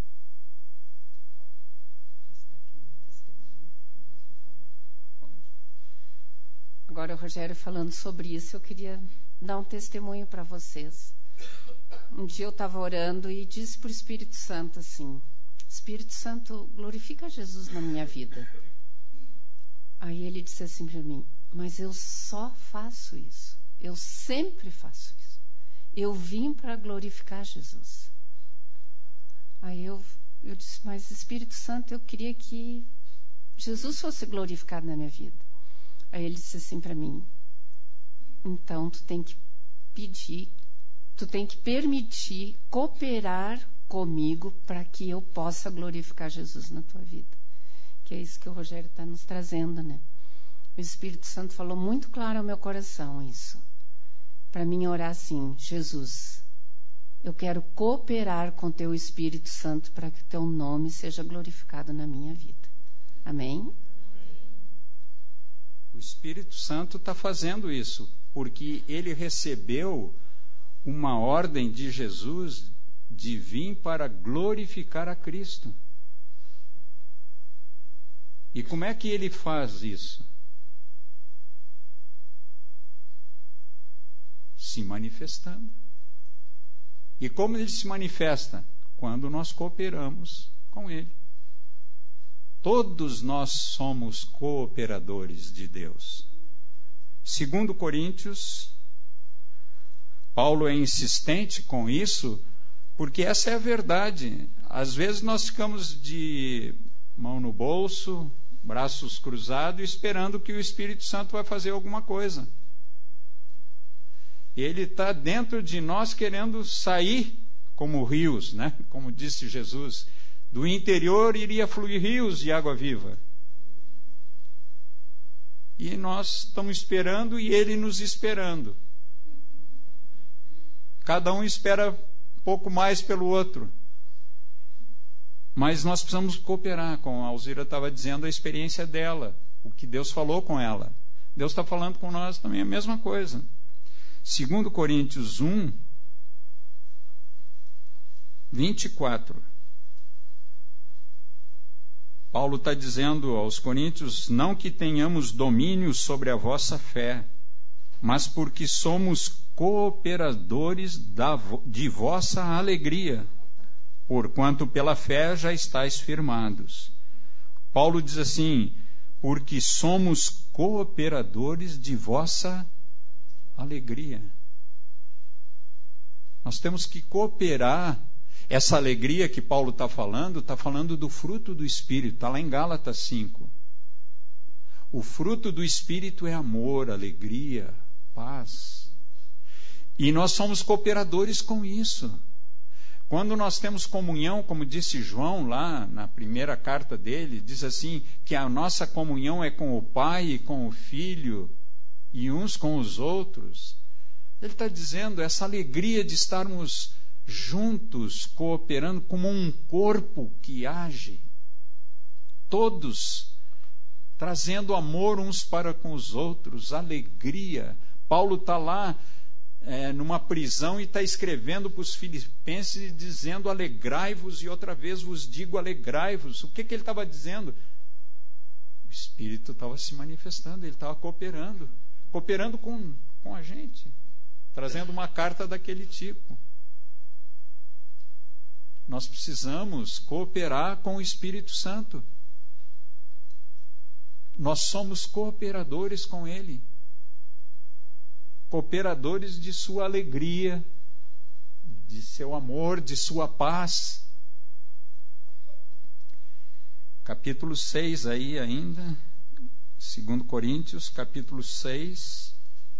Agora o Rogério falando sobre isso, eu queria dar um testemunho para vocês. Um dia eu estava orando e disse para o Espírito Santo assim, Espírito Santo, glorifica Jesus na minha vida. Aí ele disse assim para mim, mas eu só faço isso. Eu sempre faço isso. Eu vim para glorificar Jesus. Aí eu, eu disse, mas Espírito Santo, eu queria que Jesus fosse glorificado na minha vida. Aí ele disse assim para mim, então tu tem que pedir, tu tem que permitir cooperar comigo para que eu possa glorificar Jesus na tua vida. Que é isso que o Rogério está nos trazendo, né? O Espírito Santo falou muito claro ao meu coração isso. Para mim orar assim, Jesus, eu quero cooperar com teu Espírito Santo para que teu nome seja glorificado na minha vida. Amém? O Espírito Santo está fazendo isso, porque ele recebeu uma ordem de Jesus de vir para glorificar a Cristo. E como é que ele faz isso? Se manifestando. E como ele se manifesta? Quando nós cooperamos com ele. Todos nós somos cooperadores de Deus. Segundo Coríntios, Paulo é insistente com isso, porque essa é a verdade. Às vezes nós ficamos de mão no bolso, braços cruzados, esperando que o Espírito Santo vai fazer alguma coisa. Ele está dentro de nós querendo sair como rios, né? Como disse Jesus. Do interior iria fluir rios de água viva. E nós estamos esperando e Ele nos esperando. Cada um espera um pouco mais pelo outro. Mas nós precisamos cooperar, como a Alzira estava dizendo, a experiência dela, o que Deus falou com ela. Deus está falando com nós também a mesma coisa. Segundo Coríntios um, vinte e quatro. Paulo está dizendo aos coríntios, não que tenhamos domínio sobre a vossa fé, mas porque somos cooperadores da, de vossa alegria, porquanto pela fé já estáis firmados. Paulo diz assim, porque somos cooperadores de vossa alegria. Nós temos que cooperar. Essa alegria que Paulo está falando, está falando do fruto do Espírito, está lá em Gálatas cinco. O fruto do Espírito é amor, alegria, paz. E nós somos cooperadores com isso. Quando nós temos comunhão, como disse João lá na primeira carta dele, diz assim, que a nossa comunhão é com o Pai e com o Filho, e uns com os outros. Ele está dizendo essa alegria de estarmos juntos, cooperando como um corpo que age, todos trazendo amor uns para com os outros, alegria. Paulo está lá é, numa prisão e está escrevendo para os filipenses dizendo alegrai-vos, e outra vez vos digo alegrai-vos. O que, que ele estava dizendo? O Espírito estava se manifestando, ele estava cooperando, cooperando com, com a gente, trazendo uma carta daquele tipo. Nós precisamos cooperar com o Espírito Santo. Nós somos cooperadores com Ele. Cooperadores de sua alegria, de seu amor, de sua paz. Capítulo seis aí ainda, segundo Coríntios, capítulo seis,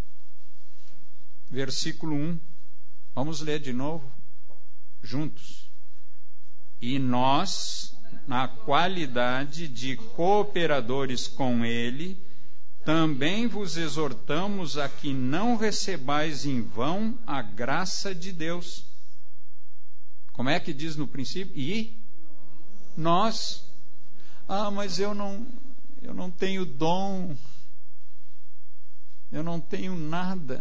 versículo um. Vamos ler de novo, juntos. E nós, na qualidade de cooperadores com Ele, também vos exortamos a que não recebais em vão a graça de Deus. Como é que diz no princípio? E nós. Ah, mas eu não, eu não tenho dom, eu não tenho nada.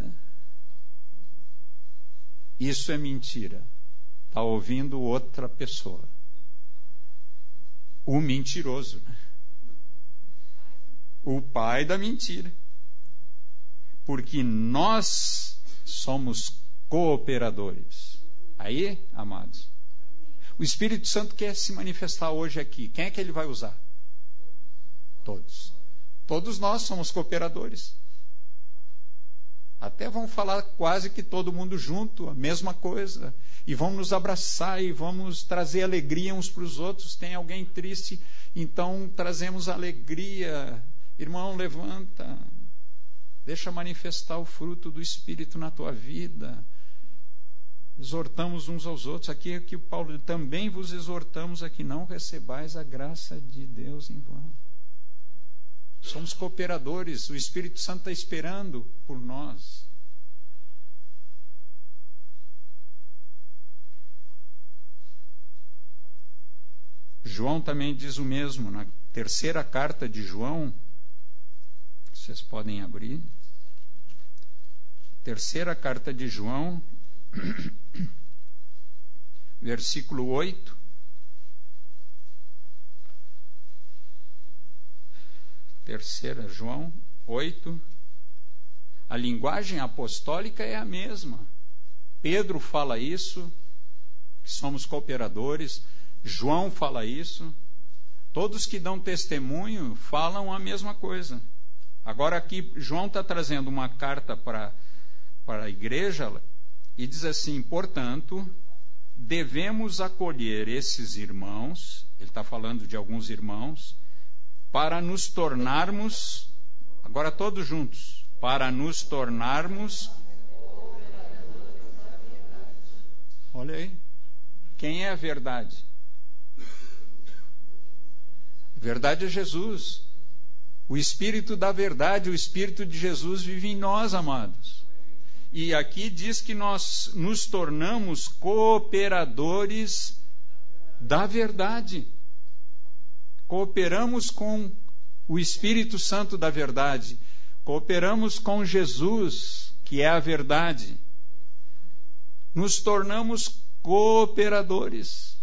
Isso é mentira. Está ouvindo outra pessoa. O mentiroso. O pai da mentira. Porque nós somos cooperadores. Aí, amados, o Espírito Santo quer se manifestar hoje aqui. Quem é que ele vai usar? Todos. Todos nós somos cooperadores. Até vamos falar quase que todo mundo junto, a mesma coisa. E vamos nos abraçar e vamos trazer alegria uns para os outros. Tem alguém triste, então trazemos alegria. Irmão, levanta. Deixa manifestar o fruto do Espírito na tua vida. Exortamos uns aos outros. Aqui é que o Paulo também vos exortamos a que não recebais a graça de Deus em vão. Somos cooperadores. O Espírito Santo está esperando por nós. João também diz o mesmo. Na terceira carta de João, vocês podem abrir. Terceira carta de João, versículo oito. Terceira João oito. A linguagem apostólica é a mesma. Pedro fala isso, que somos cooperadores. João fala isso. Todos que dão testemunho falam a mesma coisa. Agora aqui João está trazendo uma carta para, para a igreja e diz assim: portanto, devemos acolher esses irmãos, ele está falando de alguns irmãos, para nos tornarmos, agora todos juntos, para nos tornarmos Olha aí. Quem é a verdade? A verdade é Jesus. O Espírito da verdade, o Espírito de Jesus vive em nós, amados. E aqui diz que nós nos tornamos cooperadores da verdade. Cooperamos com o Espírito Santo da verdade. Cooperamos com Jesus, que é a verdade. Nos tornamos cooperadores.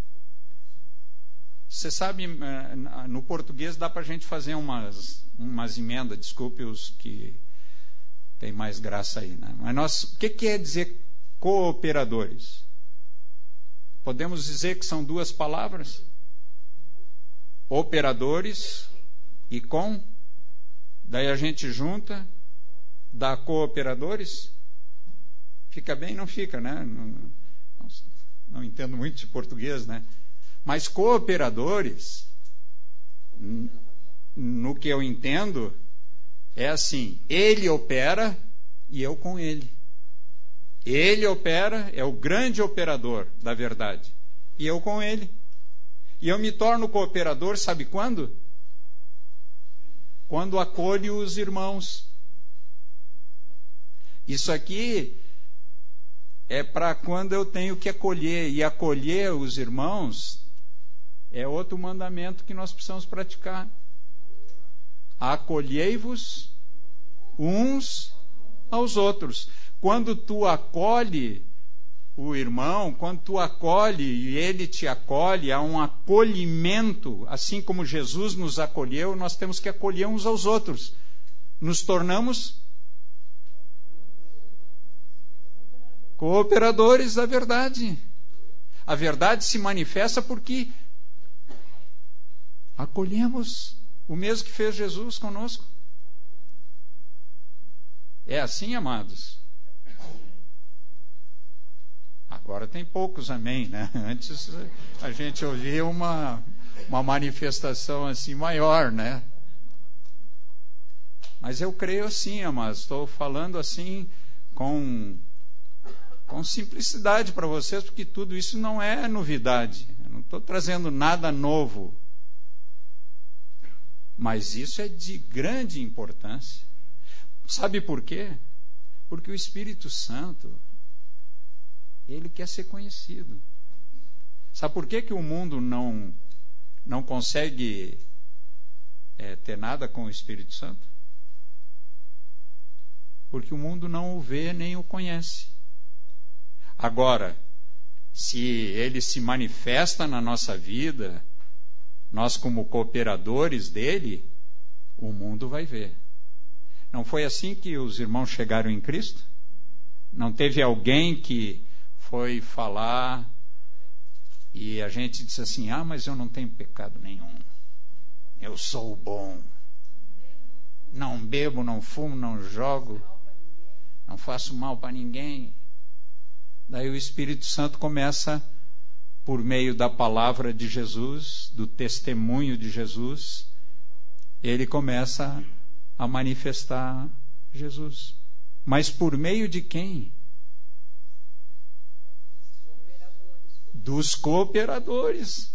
Você sabe, no português dá para a gente fazer umas, umas emendas, desculpe os que têm mais graça aí, né? Mas nós, o que quer dizer cooperadores? Podemos dizer que são duas palavras? Operadores e com, daí a gente junta, dá cooperadores. Fica bem? Não fica, né? Não, não, não entendo muito de português, né? Mas cooperadores, no que eu entendo, é assim: ele opera e eu com ele. Ele opera, é o grande operador da verdade, e eu com ele. E eu me torno cooperador, sabe quando? Quando acolho os irmãos. Isso aqui é para quando eu tenho que acolher, e acolher os irmãos é outro mandamento que nós precisamos praticar. Acolhei-vos uns aos outros. Quando tu acolhe o irmão, quando tu acolhe e ele te acolhe, há um acolhimento, assim como Jesus nos acolheu, nós temos que acolher uns aos outros. Nos tornamos cooperadores da verdade. A verdade se manifesta porque acolhemos o mesmo que fez Jesus conosco. É assim, amados? Agora tem poucos amém, né? Antes a gente ouvia uma, uma manifestação assim maior, né? Mas eu creio assim, amados. Estou falando assim com, com simplicidade para vocês, porque tudo isso não é novidade. Eu não estou trazendo nada novo. Mas isso é de grande importância. Sabe por quê? Porque o Espírito Santo, ele quer ser conhecido. Sabe por que, que o mundo não, não consegue é, ter nada com o Espírito Santo? Porque o mundo não o vê nem o conhece. Agora, se ele se manifesta na nossa vida, nós como cooperadores dele, o mundo vai ver. Não foi assim que os irmãos chegaram em Cristo? Não teve alguém que foi falar e a gente disse assim: ah, mas eu não tenho pecado nenhum, eu sou o bom, não bebo, não fumo, não jogo, não faço mal para ninguém. Daí o Espírito Santo começa, por meio da palavra de Jesus, do testemunho de Jesus, ele começa a manifestar Jesus. Mas por meio de quem? Dos cooperadores.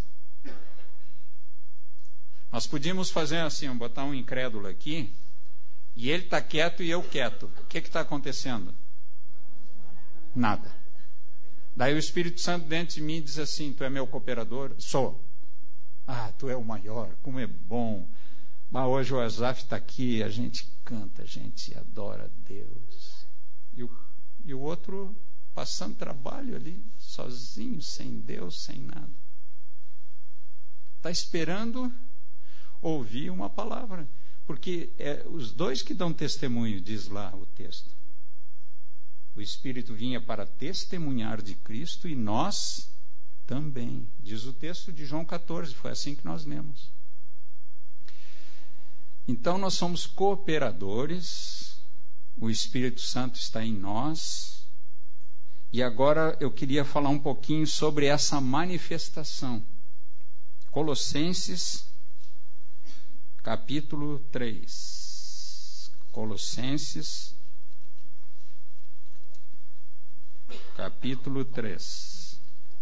Nós podíamos fazer assim, botar um incrédulo aqui, e ele está quieto e eu quieto. O que está acontecendo? Nada. Daí o Espírito Santo dentro de mim diz assim: tu é meu cooperador? Sou. Ah, tu é o maior, como é bom. Mas hoje o Asaf está aqui, a gente canta, a gente adora a Deus. E o, e o outro passando trabalho ali, sozinho, sem Deus, sem nada. Está esperando ouvir uma palavra. Porque é os dois que dão testemunho, diz lá o texto. O Espírito vinha para testemunhar de Cristo e nós também. Diz o texto de João catorze, foi assim que nós lemos. Então nós somos cooperadores, o Espírito Santo está em nós. E agora eu queria falar um pouquinho sobre essa manifestação. Colossenses, capítulo três. Colossenses, capítulo três.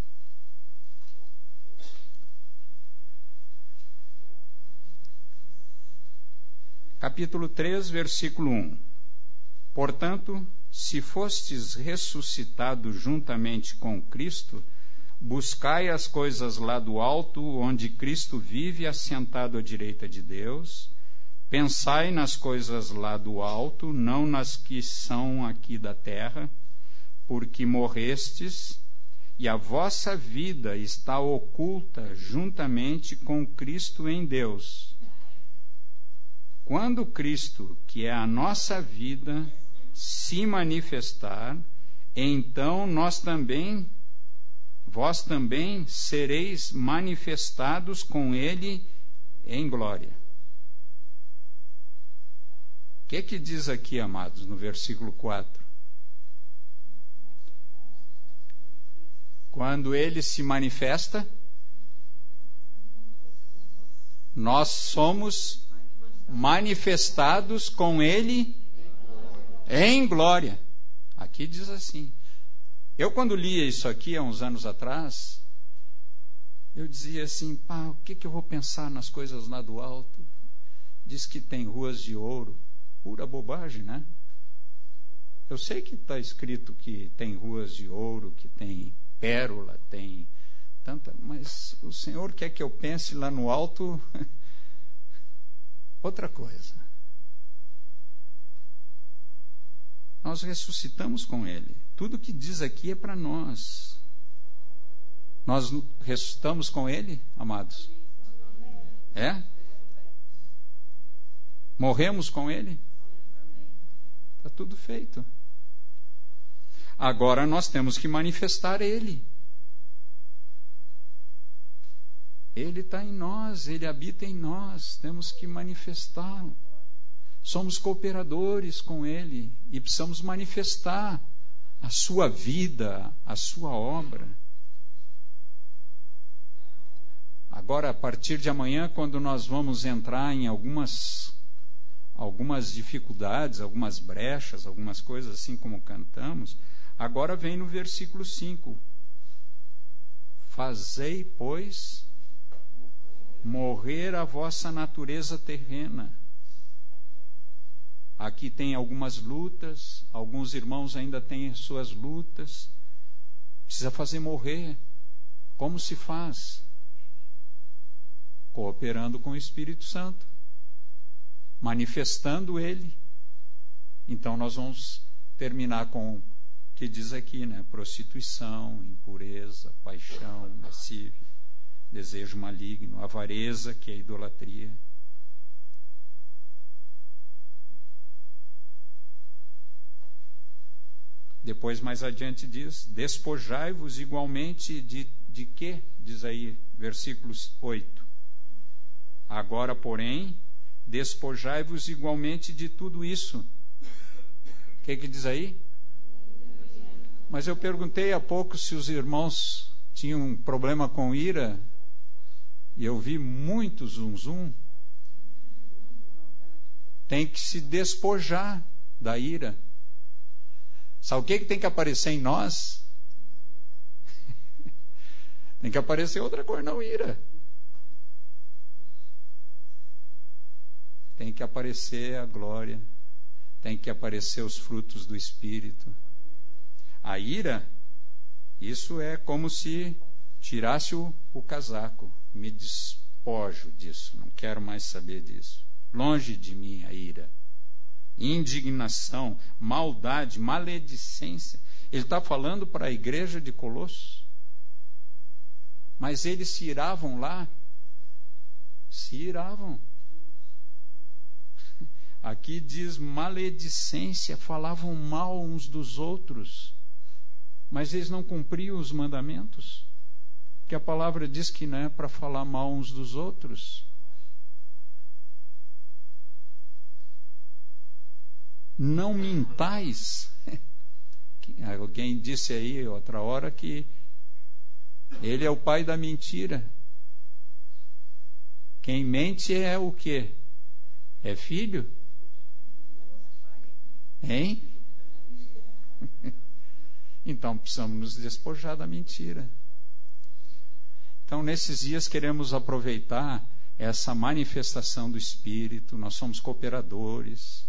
Capítulo três, versículo um. Portanto, se fostes ressuscitados juntamente com Cristo, buscai as coisas lá do alto, onde Cristo vive assentado à direita de Deus. Pensai nas coisas lá do alto, não nas que são aqui da terra, porque morrestes, e a vossa vida está oculta juntamente com Cristo em Deus. Quando Cristo, que é a nossa vida, se manifestar, então nós também, vós também sereis manifestados com Ele em glória. O que que diz aqui, amados, no versículo quatro? Quando Ele se manifesta, nós somos manifestados com Ele em glória. Aqui diz assim. Eu, quando lia isso aqui há uns anos atrás, eu dizia assim, pá, o que, que eu vou pensar nas coisas lá do alto? Diz que tem ruas de ouro. Pura bobagem, né? Eu sei que está escrito que tem ruas de ouro, que tem pérola, tem tanta, mas o Senhor quer que eu pense lá no alto outra coisa. Nós ressuscitamos com Ele. Tudo que diz aqui é para nós. Nós ressuscitamos com Ele, amados? É? Morremos com Ele? Está tudo feito. Agora nós temos que manifestar Ele. Ele está em nós, Ele habita em nós, temos que manifestá-lo. Somos cooperadores com Ele e precisamos manifestar a sua vida, a sua obra. Agora, a partir de amanhã, quando nós vamos entrar em algumas, algumas dificuldades, algumas brechas, algumas coisas assim como cantamos, agora vem no versículo cinco. Fazei, pois, morrer a vossa natureza terrena. Aqui tem algumas lutas, alguns irmãos ainda têm suas lutas. Precisa fazer morrer. Como se faz? Cooperando com o Espírito Santo, manifestando Ele. Então nós vamos terminar com o que diz aqui, né? Prostituição, impureza, paixão, lascívia, desejo maligno, avareza, que é idolatria. Depois, mais adiante, diz, despojai-vos igualmente de, de quê? Diz aí, versículo oito. Agora, porém, despojai-vos igualmente de tudo isso. O que que diz aí? Mas eu perguntei há pouco se os irmãos tinham um problema com ira, e eu vi muito zum zum. Tem que se despojar da ira. Sabe o que, que tem que aparecer em nós? Tem que aparecer outra coisa, não ira. Tem que aparecer a glória. Tem que aparecer os frutos do Espírito. A ira, isso é como se tirasse o, o casaco. Me despojo disso, não quero mais saber disso. Longe de mim a ira. Indignação, maldade, maledicência. Ele está falando para a igreja de Colossos. Mas eles se iravam lá? Se iravam. Aqui diz maledicência, falavam mal uns dos outros. Mas eles não cumpriam os mandamentos. Porque a palavra diz que não é para falar mal uns dos outros. Não mintais. Alguém disse aí outra hora que ele é o pai da mentira. Quem mente é o quê? É filho? Hein? Então precisamos nos despojar da mentira. Então, nesses dias, queremos aproveitar essa manifestação do Espírito. Nós somos cooperadores,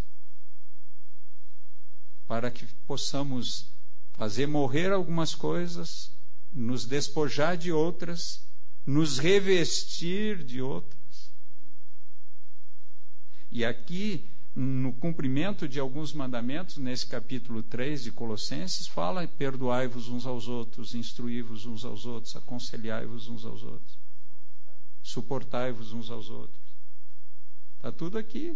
para que possamos fazer morrer algumas coisas, nos despojar de outras, nos revestir de outras. E aqui, no cumprimento de alguns mandamentos, nesse capítulo três de Colossenses, fala: perdoai-vos uns aos outros, instruí-vos uns aos outros, aconselhai-vos uns aos outros, suportai-vos uns aos outros. Está tudo aqui.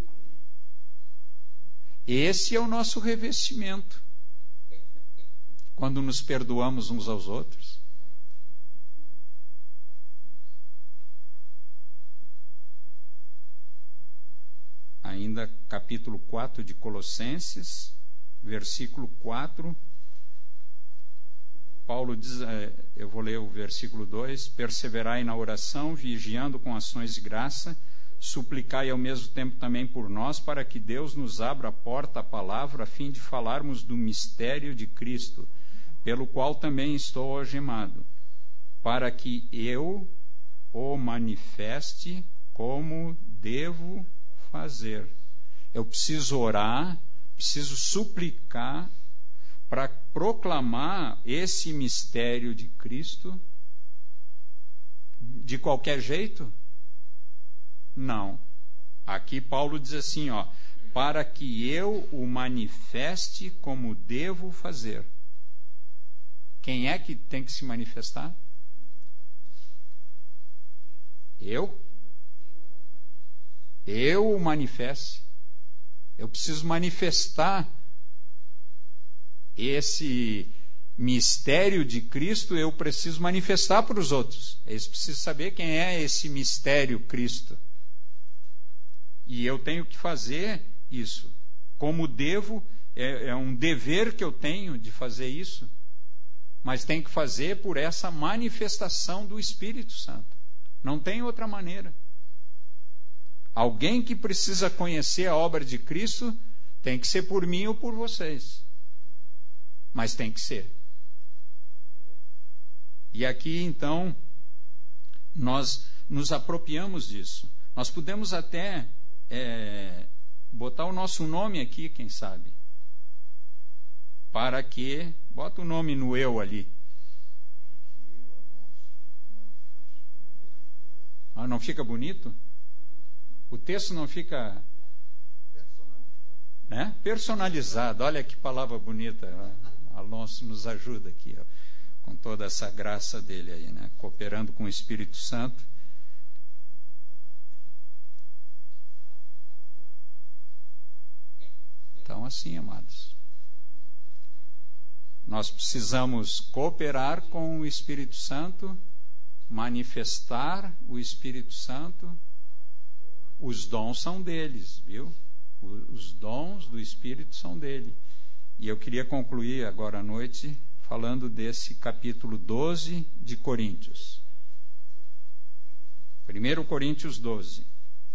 Esse é o nosso revestimento. Quando nos perdoamos uns aos outros. Ainda capítulo quatro de Colossenses, versículo quatro. Paulo diz, eu vou ler o versículo dois: perseverai na oração, vigiando com ações de graça, suplicai ao mesmo tempo também por nós, para que Deus nos abra a porta à palavra, a fim de falarmos do mistério de Cristo, pelo qual também estou algemado, para que eu o manifeste como devo fazer. Eu preciso orar, preciso suplicar para proclamar esse mistério de Cristo de qualquer jeito? Não. Aqui Paulo diz assim, ó, para que eu o manifeste como devo fazer. Quem é que tem que se manifestar? Eu? Eu o manifeste. Eu preciso manifestar esse mistério de Cristo, eu preciso manifestar para os outros. Eles precisam saber quem é esse mistério Cristo. E eu tenho que fazer isso. Como devo, é, é um dever que eu tenho de fazer isso, mas tenho que fazer por essa manifestação do Espírito Santo. Não tem outra maneira. Alguém que precisa conhecer a obra de Cristo tem que ser por mim ou por vocês. Mas tem que ser. E aqui, então, nós nos apropriamos disso. Nós podemos até é, botar o nosso nome aqui, quem sabe. Para que... Bota o nome no eu ali. Ah, não fica bonito? O texto não fica... Né? Personalizado. Olha que palavra bonita. Alonso nos ajuda aqui, ó, com toda essa graça dele aí, né? Cooperando com o Espírito Santo. Então, assim, amados, nós precisamos cooperar com o Espírito Santo, manifestar o Espírito Santo. Os dons são deles, viu? Os dons do Espírito são dele. E eu queria concluir agora à noite falando desse capítulo doze de Coríntios. primeiro Coríntios doze.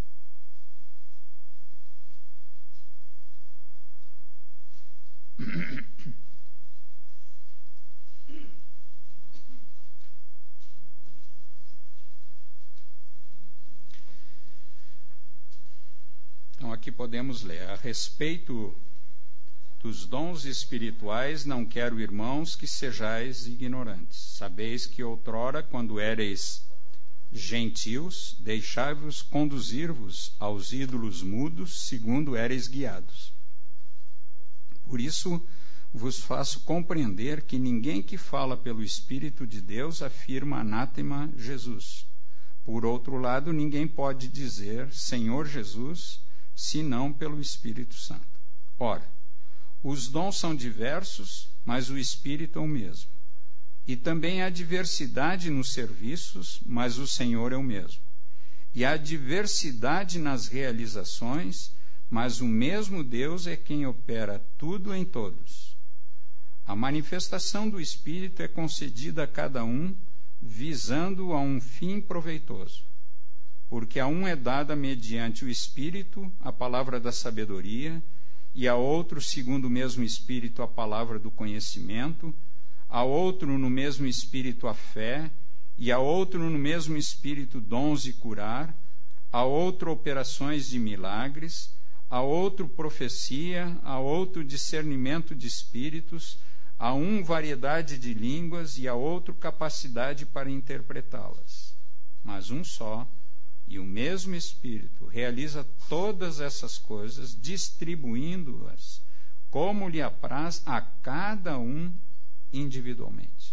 Então aqui podemos ler: a respeito dos dons espirituais, não quero, irmãos, que sejais ignorantes. Sabeis que outrora, quando éreis gentios, deixai-vos conduzir-vos aos ídolos mudos, segundo éreis guiados. Por isso vos faço compreender que ninguém que fala pelo Espírito de Deus afirma anátema Jesus. Por outro lado, ninguém pode dizer Senhor Jesus, senão pelo Espírito Santo. Ora, os dons são diversos, mas o Espírito é o mesmo. E também há diversidade nos serviços, mas o Senhor é o mesmo. E há diversidade nas realizações, mas o mesmo Deus é quem opera tudo em todos. A manifestação do Espírito é concedida a cada um, visando a um fim proveitoso. Porque a um é dada mediante o Espírito a palavra da sabedoria, e a outro, segundo o mesmo Espírito, a palavra do conhecimento, a outro no mesmo espírito a fé, e a outro no mesmo espírito dons de curar, a outro operações de milagres, a outro profecia, a outro discernimento de espíritos, a um variedade de línguas e a outro capacidade para interpretá-las. Mas um só e o mesmo Espírito realiza todas essas coisas, distribuindo-as como lhe apraz a cada um individualmente.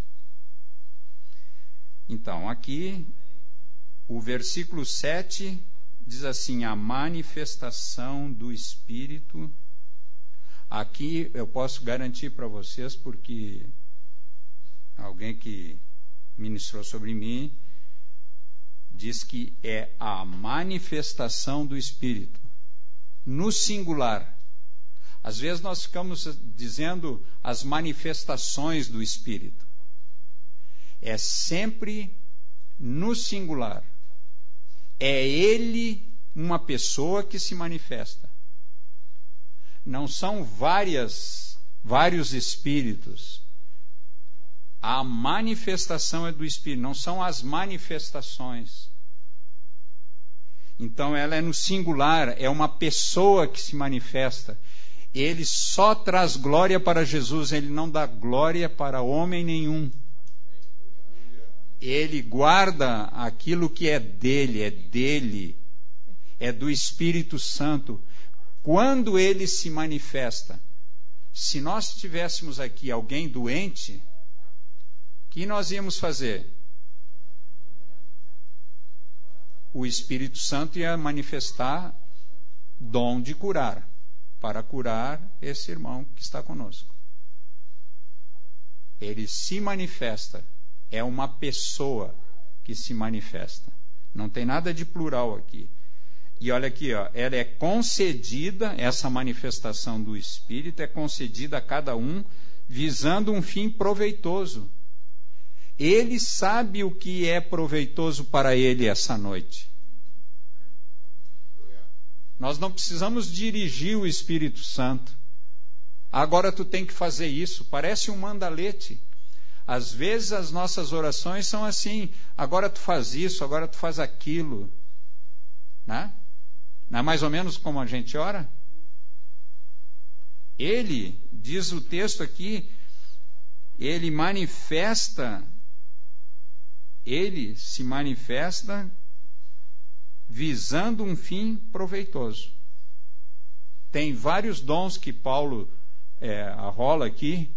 Então, aqui, o versículo sete diz assim: a manifestação do Espírito. Aqui eu posso garantir para vocês, porque alguém que ministrou sobre mim diz que é a manifestação do Espírito, no singular. Às vezes nós ficamos dizendo as manifestações do Espírito. É sempre no singular. É Ele uma pessoa que se manifesta. Não são várias, vários espíritos. A manifestação é do Espírito, não são as manifestações. Então ela é no singular, é uma pessoa que se manifesta. Ele só traz glória para Jesus, ele não dá glória para homem nenhum. Ele guarda aquilo que é dele, é dele, é do Espírito Santo. Quando ele se manifesta, se nós tivéssemos aqui alguém doente, o que nós íamos fazer? O Espírito Santo ia manifestar dom de curar, para curar esse irmão que está conosco. Ele se manifesta, é uma pessoa que se manifesta. Não tem nada de plural aqui. E olha aqui, ó, ela é concedida, essa manifestação do Espírito é concedida a cada um, visando um fim proveitoso. Ele sabe o que é proveitoso para ele essa noite. Nós não precisamos dirigir o Espírito Santo. Agora tu tem que fazer isso. Parece um mandalete. Às vezes as nossas orações são assim: agora tu faz isso, agora tu faz aquilo. Né? Não é mais ou menos como a gente ora? Ele, diz o texto aqui, ele manifesta, ele se manifesta visando um fim proveitoso. Tem vários dons que Paulo é, arrola aqui,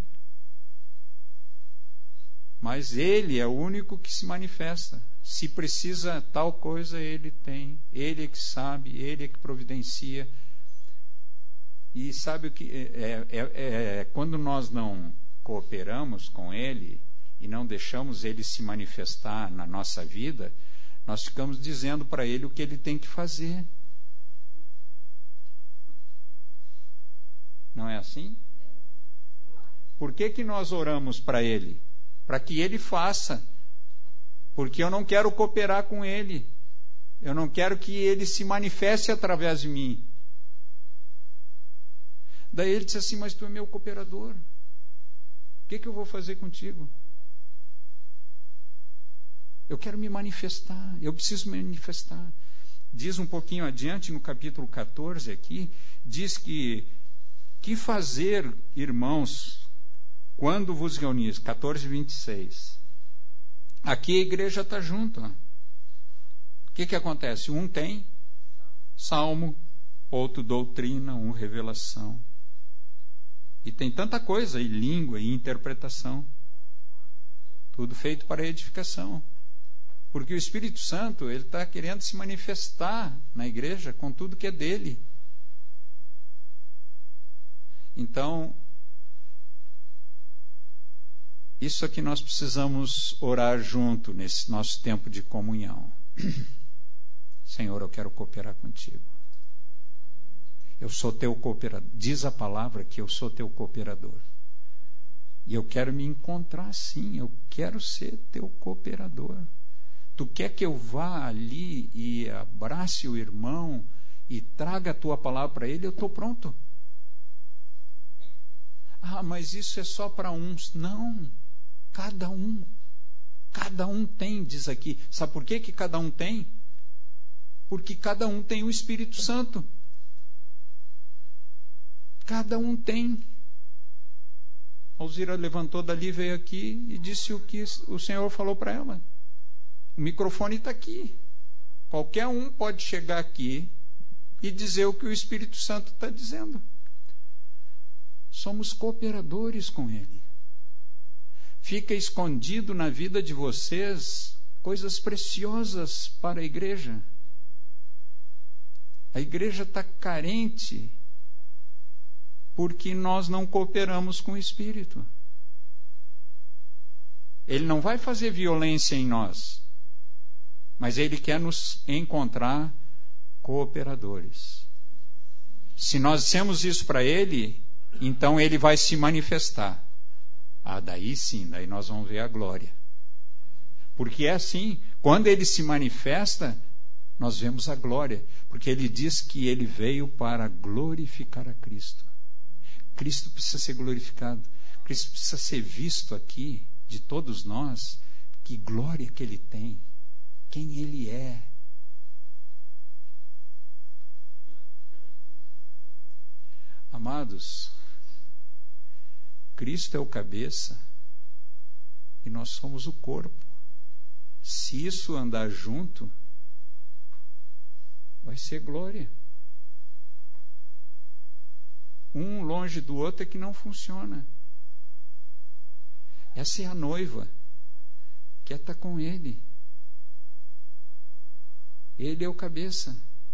mas ele é o único que se manifesta. Se precisa tal coisa, ele tem. Ele é que sabe, ele é que providencia. E sabe o que é, é, é, é quando nós não cooperamos com ele e não deixamos ele se manifestar na nossa vida, nós ficamos dizendo para ele o que ele tem que fazer. Não é assim? Por que que nós oramos para ele? Para que ele faça. Porque eu não quero cooperar com ele. Eu não quero que ele se manifeste através de mim. Daí ele disse assim: mas tu é meu cooperador. O que que eu vou fazer contigo? Eu quero me manifestar. Eu preciso me manifestar. Diz um pouquinho adiante, no capítulo catorze aqui, diz que que fazer, irmãos, quando vos reunis? catorze, vinte e seis. Aqui a igreja está junto. Ó. O que que acontece? Um tem salmo, outro doutrina, um revelação. E tem tanta coisa, e língua, e interpretação. Tudo feito para edificação. Porque o Espírito Santo, ele está querendo se manifestar na igreja com tudo que é dele. Então, isso é que nós precisamos orar junto nesse nosso tempo de comunhão. Senhor, eu quero cooperar contigo. Eu sou teu cooperador. Diz a palavra que eu sou teu cooperador. E eu quero me encontrar assim. Eu quero ser teu cooperador. Tu quer que eu vá ali e abrace o irmão e traga a tua palavra para ele? Eu estou pronto. Ah, mas isso é só para uns. Não. Cada um. Cada um tem, diz aqui. Sabe por que que cada um tem? Porque cada um tem o Espírito Santo. Cada um tem. Alzira levantou dali, veio aqui e disse o que o Senhor falou para ela. O microfone está aqui. Qualquer um pode chegar aqui e dizer o que o Espírito Santo está dizendo. Somos cooperadores com Ele. Fica escondido na vida de vocês coisas preciosas para a igreja. A igreja está carente porque nós não cooperamos com o Espírito. Ele não vai fazer violência em nós, mas Ele quer nos encontrar cooperadores. Se nós dissemos isso para Ele, então Ele vai se manifestar. Ah, daí sim, daí nós vamos ver a glória. Porque é assim, quando Ele se manifesta, nós vemos a glória. Porque Ele diz que Ele veio para glorificar a Cristo. Cristo precisa ser glorificado. Cristo precisa ser visto aqui, de todos nós, que glória que Ele tem, quem Ele é. Amados, Cristo é o cabeça e nós somos o corpo. Se isso andar junto, vai ser glória. Um longe do outro é que não funciona. Essa é a noiva. Quer estar com Ele. Ele é o cabeça.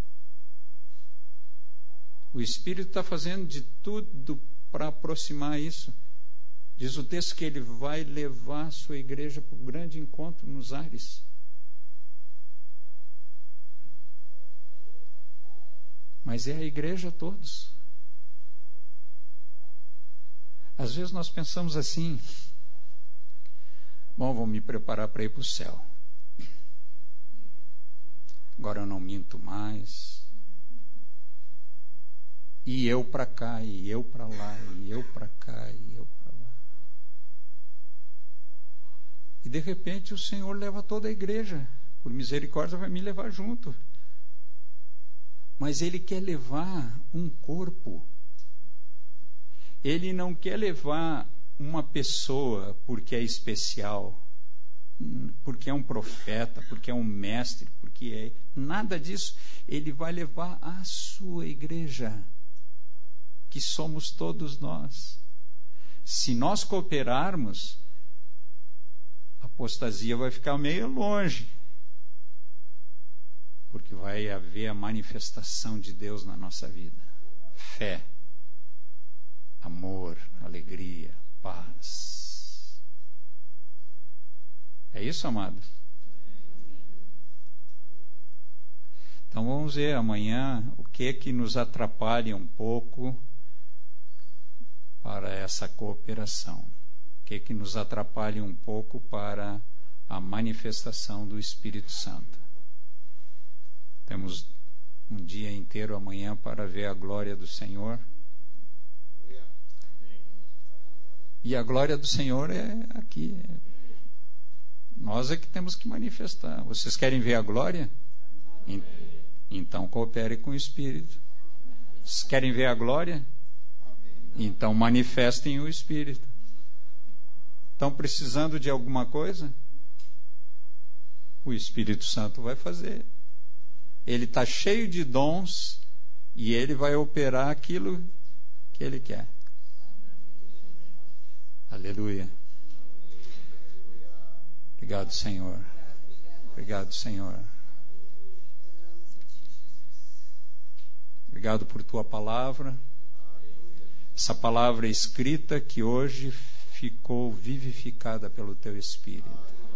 O Espírito está fazendo de tudo para aproximar isso. Diz o texto que Ele vai levar a sua igreja para o grande encontro nos ares. Mas é a igreja todos. Às vezes nós pensamos assim: bom, vou me preparar para ir para o céu. Agora eu não minto mais. E eu para cá, e eu para lá, e eu para cá, e eu para lá. E de repente o Senhor leva toda a igreja. Por misericórdia vai me levar junto. Mas Ele quer levar um corpo. Ele não quer levar uma pessoa porque é especial, porque é um profeta, porque é um mestre, porque é... Nada disso. Ele vai levar a sua igreja, que somos todos nós. Se nós cooperarmos, a apostasia vai ficar meio longe, porque vai haver a manifestação de Deus na nossa vida. Fé, amor, alegria, paz. É isso, amados? Então vamos ver amanhã o que é que nos atrapalha um pouco para essa cooperação. O que é que nos atrapalha um pouco para a manifestação do Espírito Santo. Temos um dia inteiro amanhã para ver a glória do Senhor. E a glória do Senhor é aqui. Nós é que temos que manifestar. Vocês querem ver a glória? Então coopere com o Espírito. Vocês querem ver a glória? Então manifestem o Espírito. Estão precisando de alguma coisa? O Espírito Santo vai fazer. Ele está cheio de dons e ele vai operar aquilo que ele quer. Aleluia. Obrigado, Senhor. Obrigado, Senhor. Obrigado por tua palavra. Essa palavra escrita que hoje ficou vivificada pelo teu Espírito.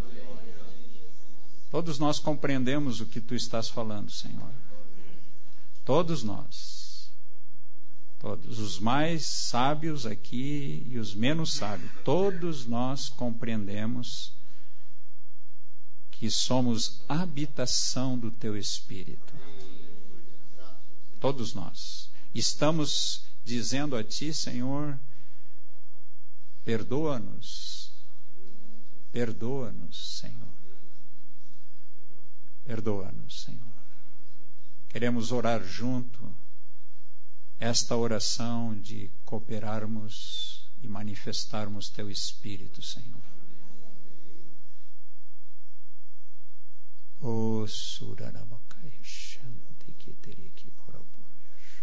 Todos nós compreendemos o que tu estás falando, Senhor. Todos nós. Todos os mais sábios aqui e os menos sábios. Todos nós compreendemos que somos habitação do teu Espírito. Todos nós. Estamos dizendo a ti, Senhor, perdoa-nos. Perdoa-nos, Senhor. Perdoa-nos, Senhor. Queremos orar junto esta oração de cooperarmos e manifestarmos Teu Espírito, Senhor. O Surarabakai Shanti Kiteriki Poraburiasha.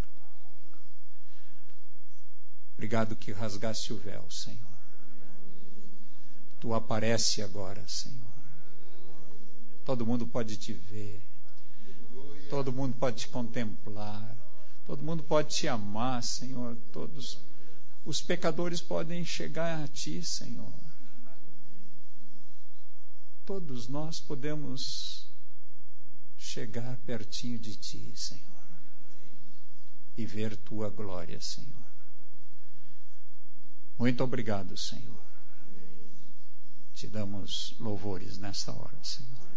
Obrigado que rasgaste o véu, Senhor. Tu aparece agora, Senhor. Todo mundo pode te ver. Todo mundo pode te contemplar. Todo mundo pode te amar, Senhor. Todos os pecadores podem chegar a Ti, Senhor. Todos nós podemos chegar pertinho de Ti, Senhor, e ver Tua glória, Senhor. Muito obrigado, Senhor. Te damos louvores nesta hora, Senhor.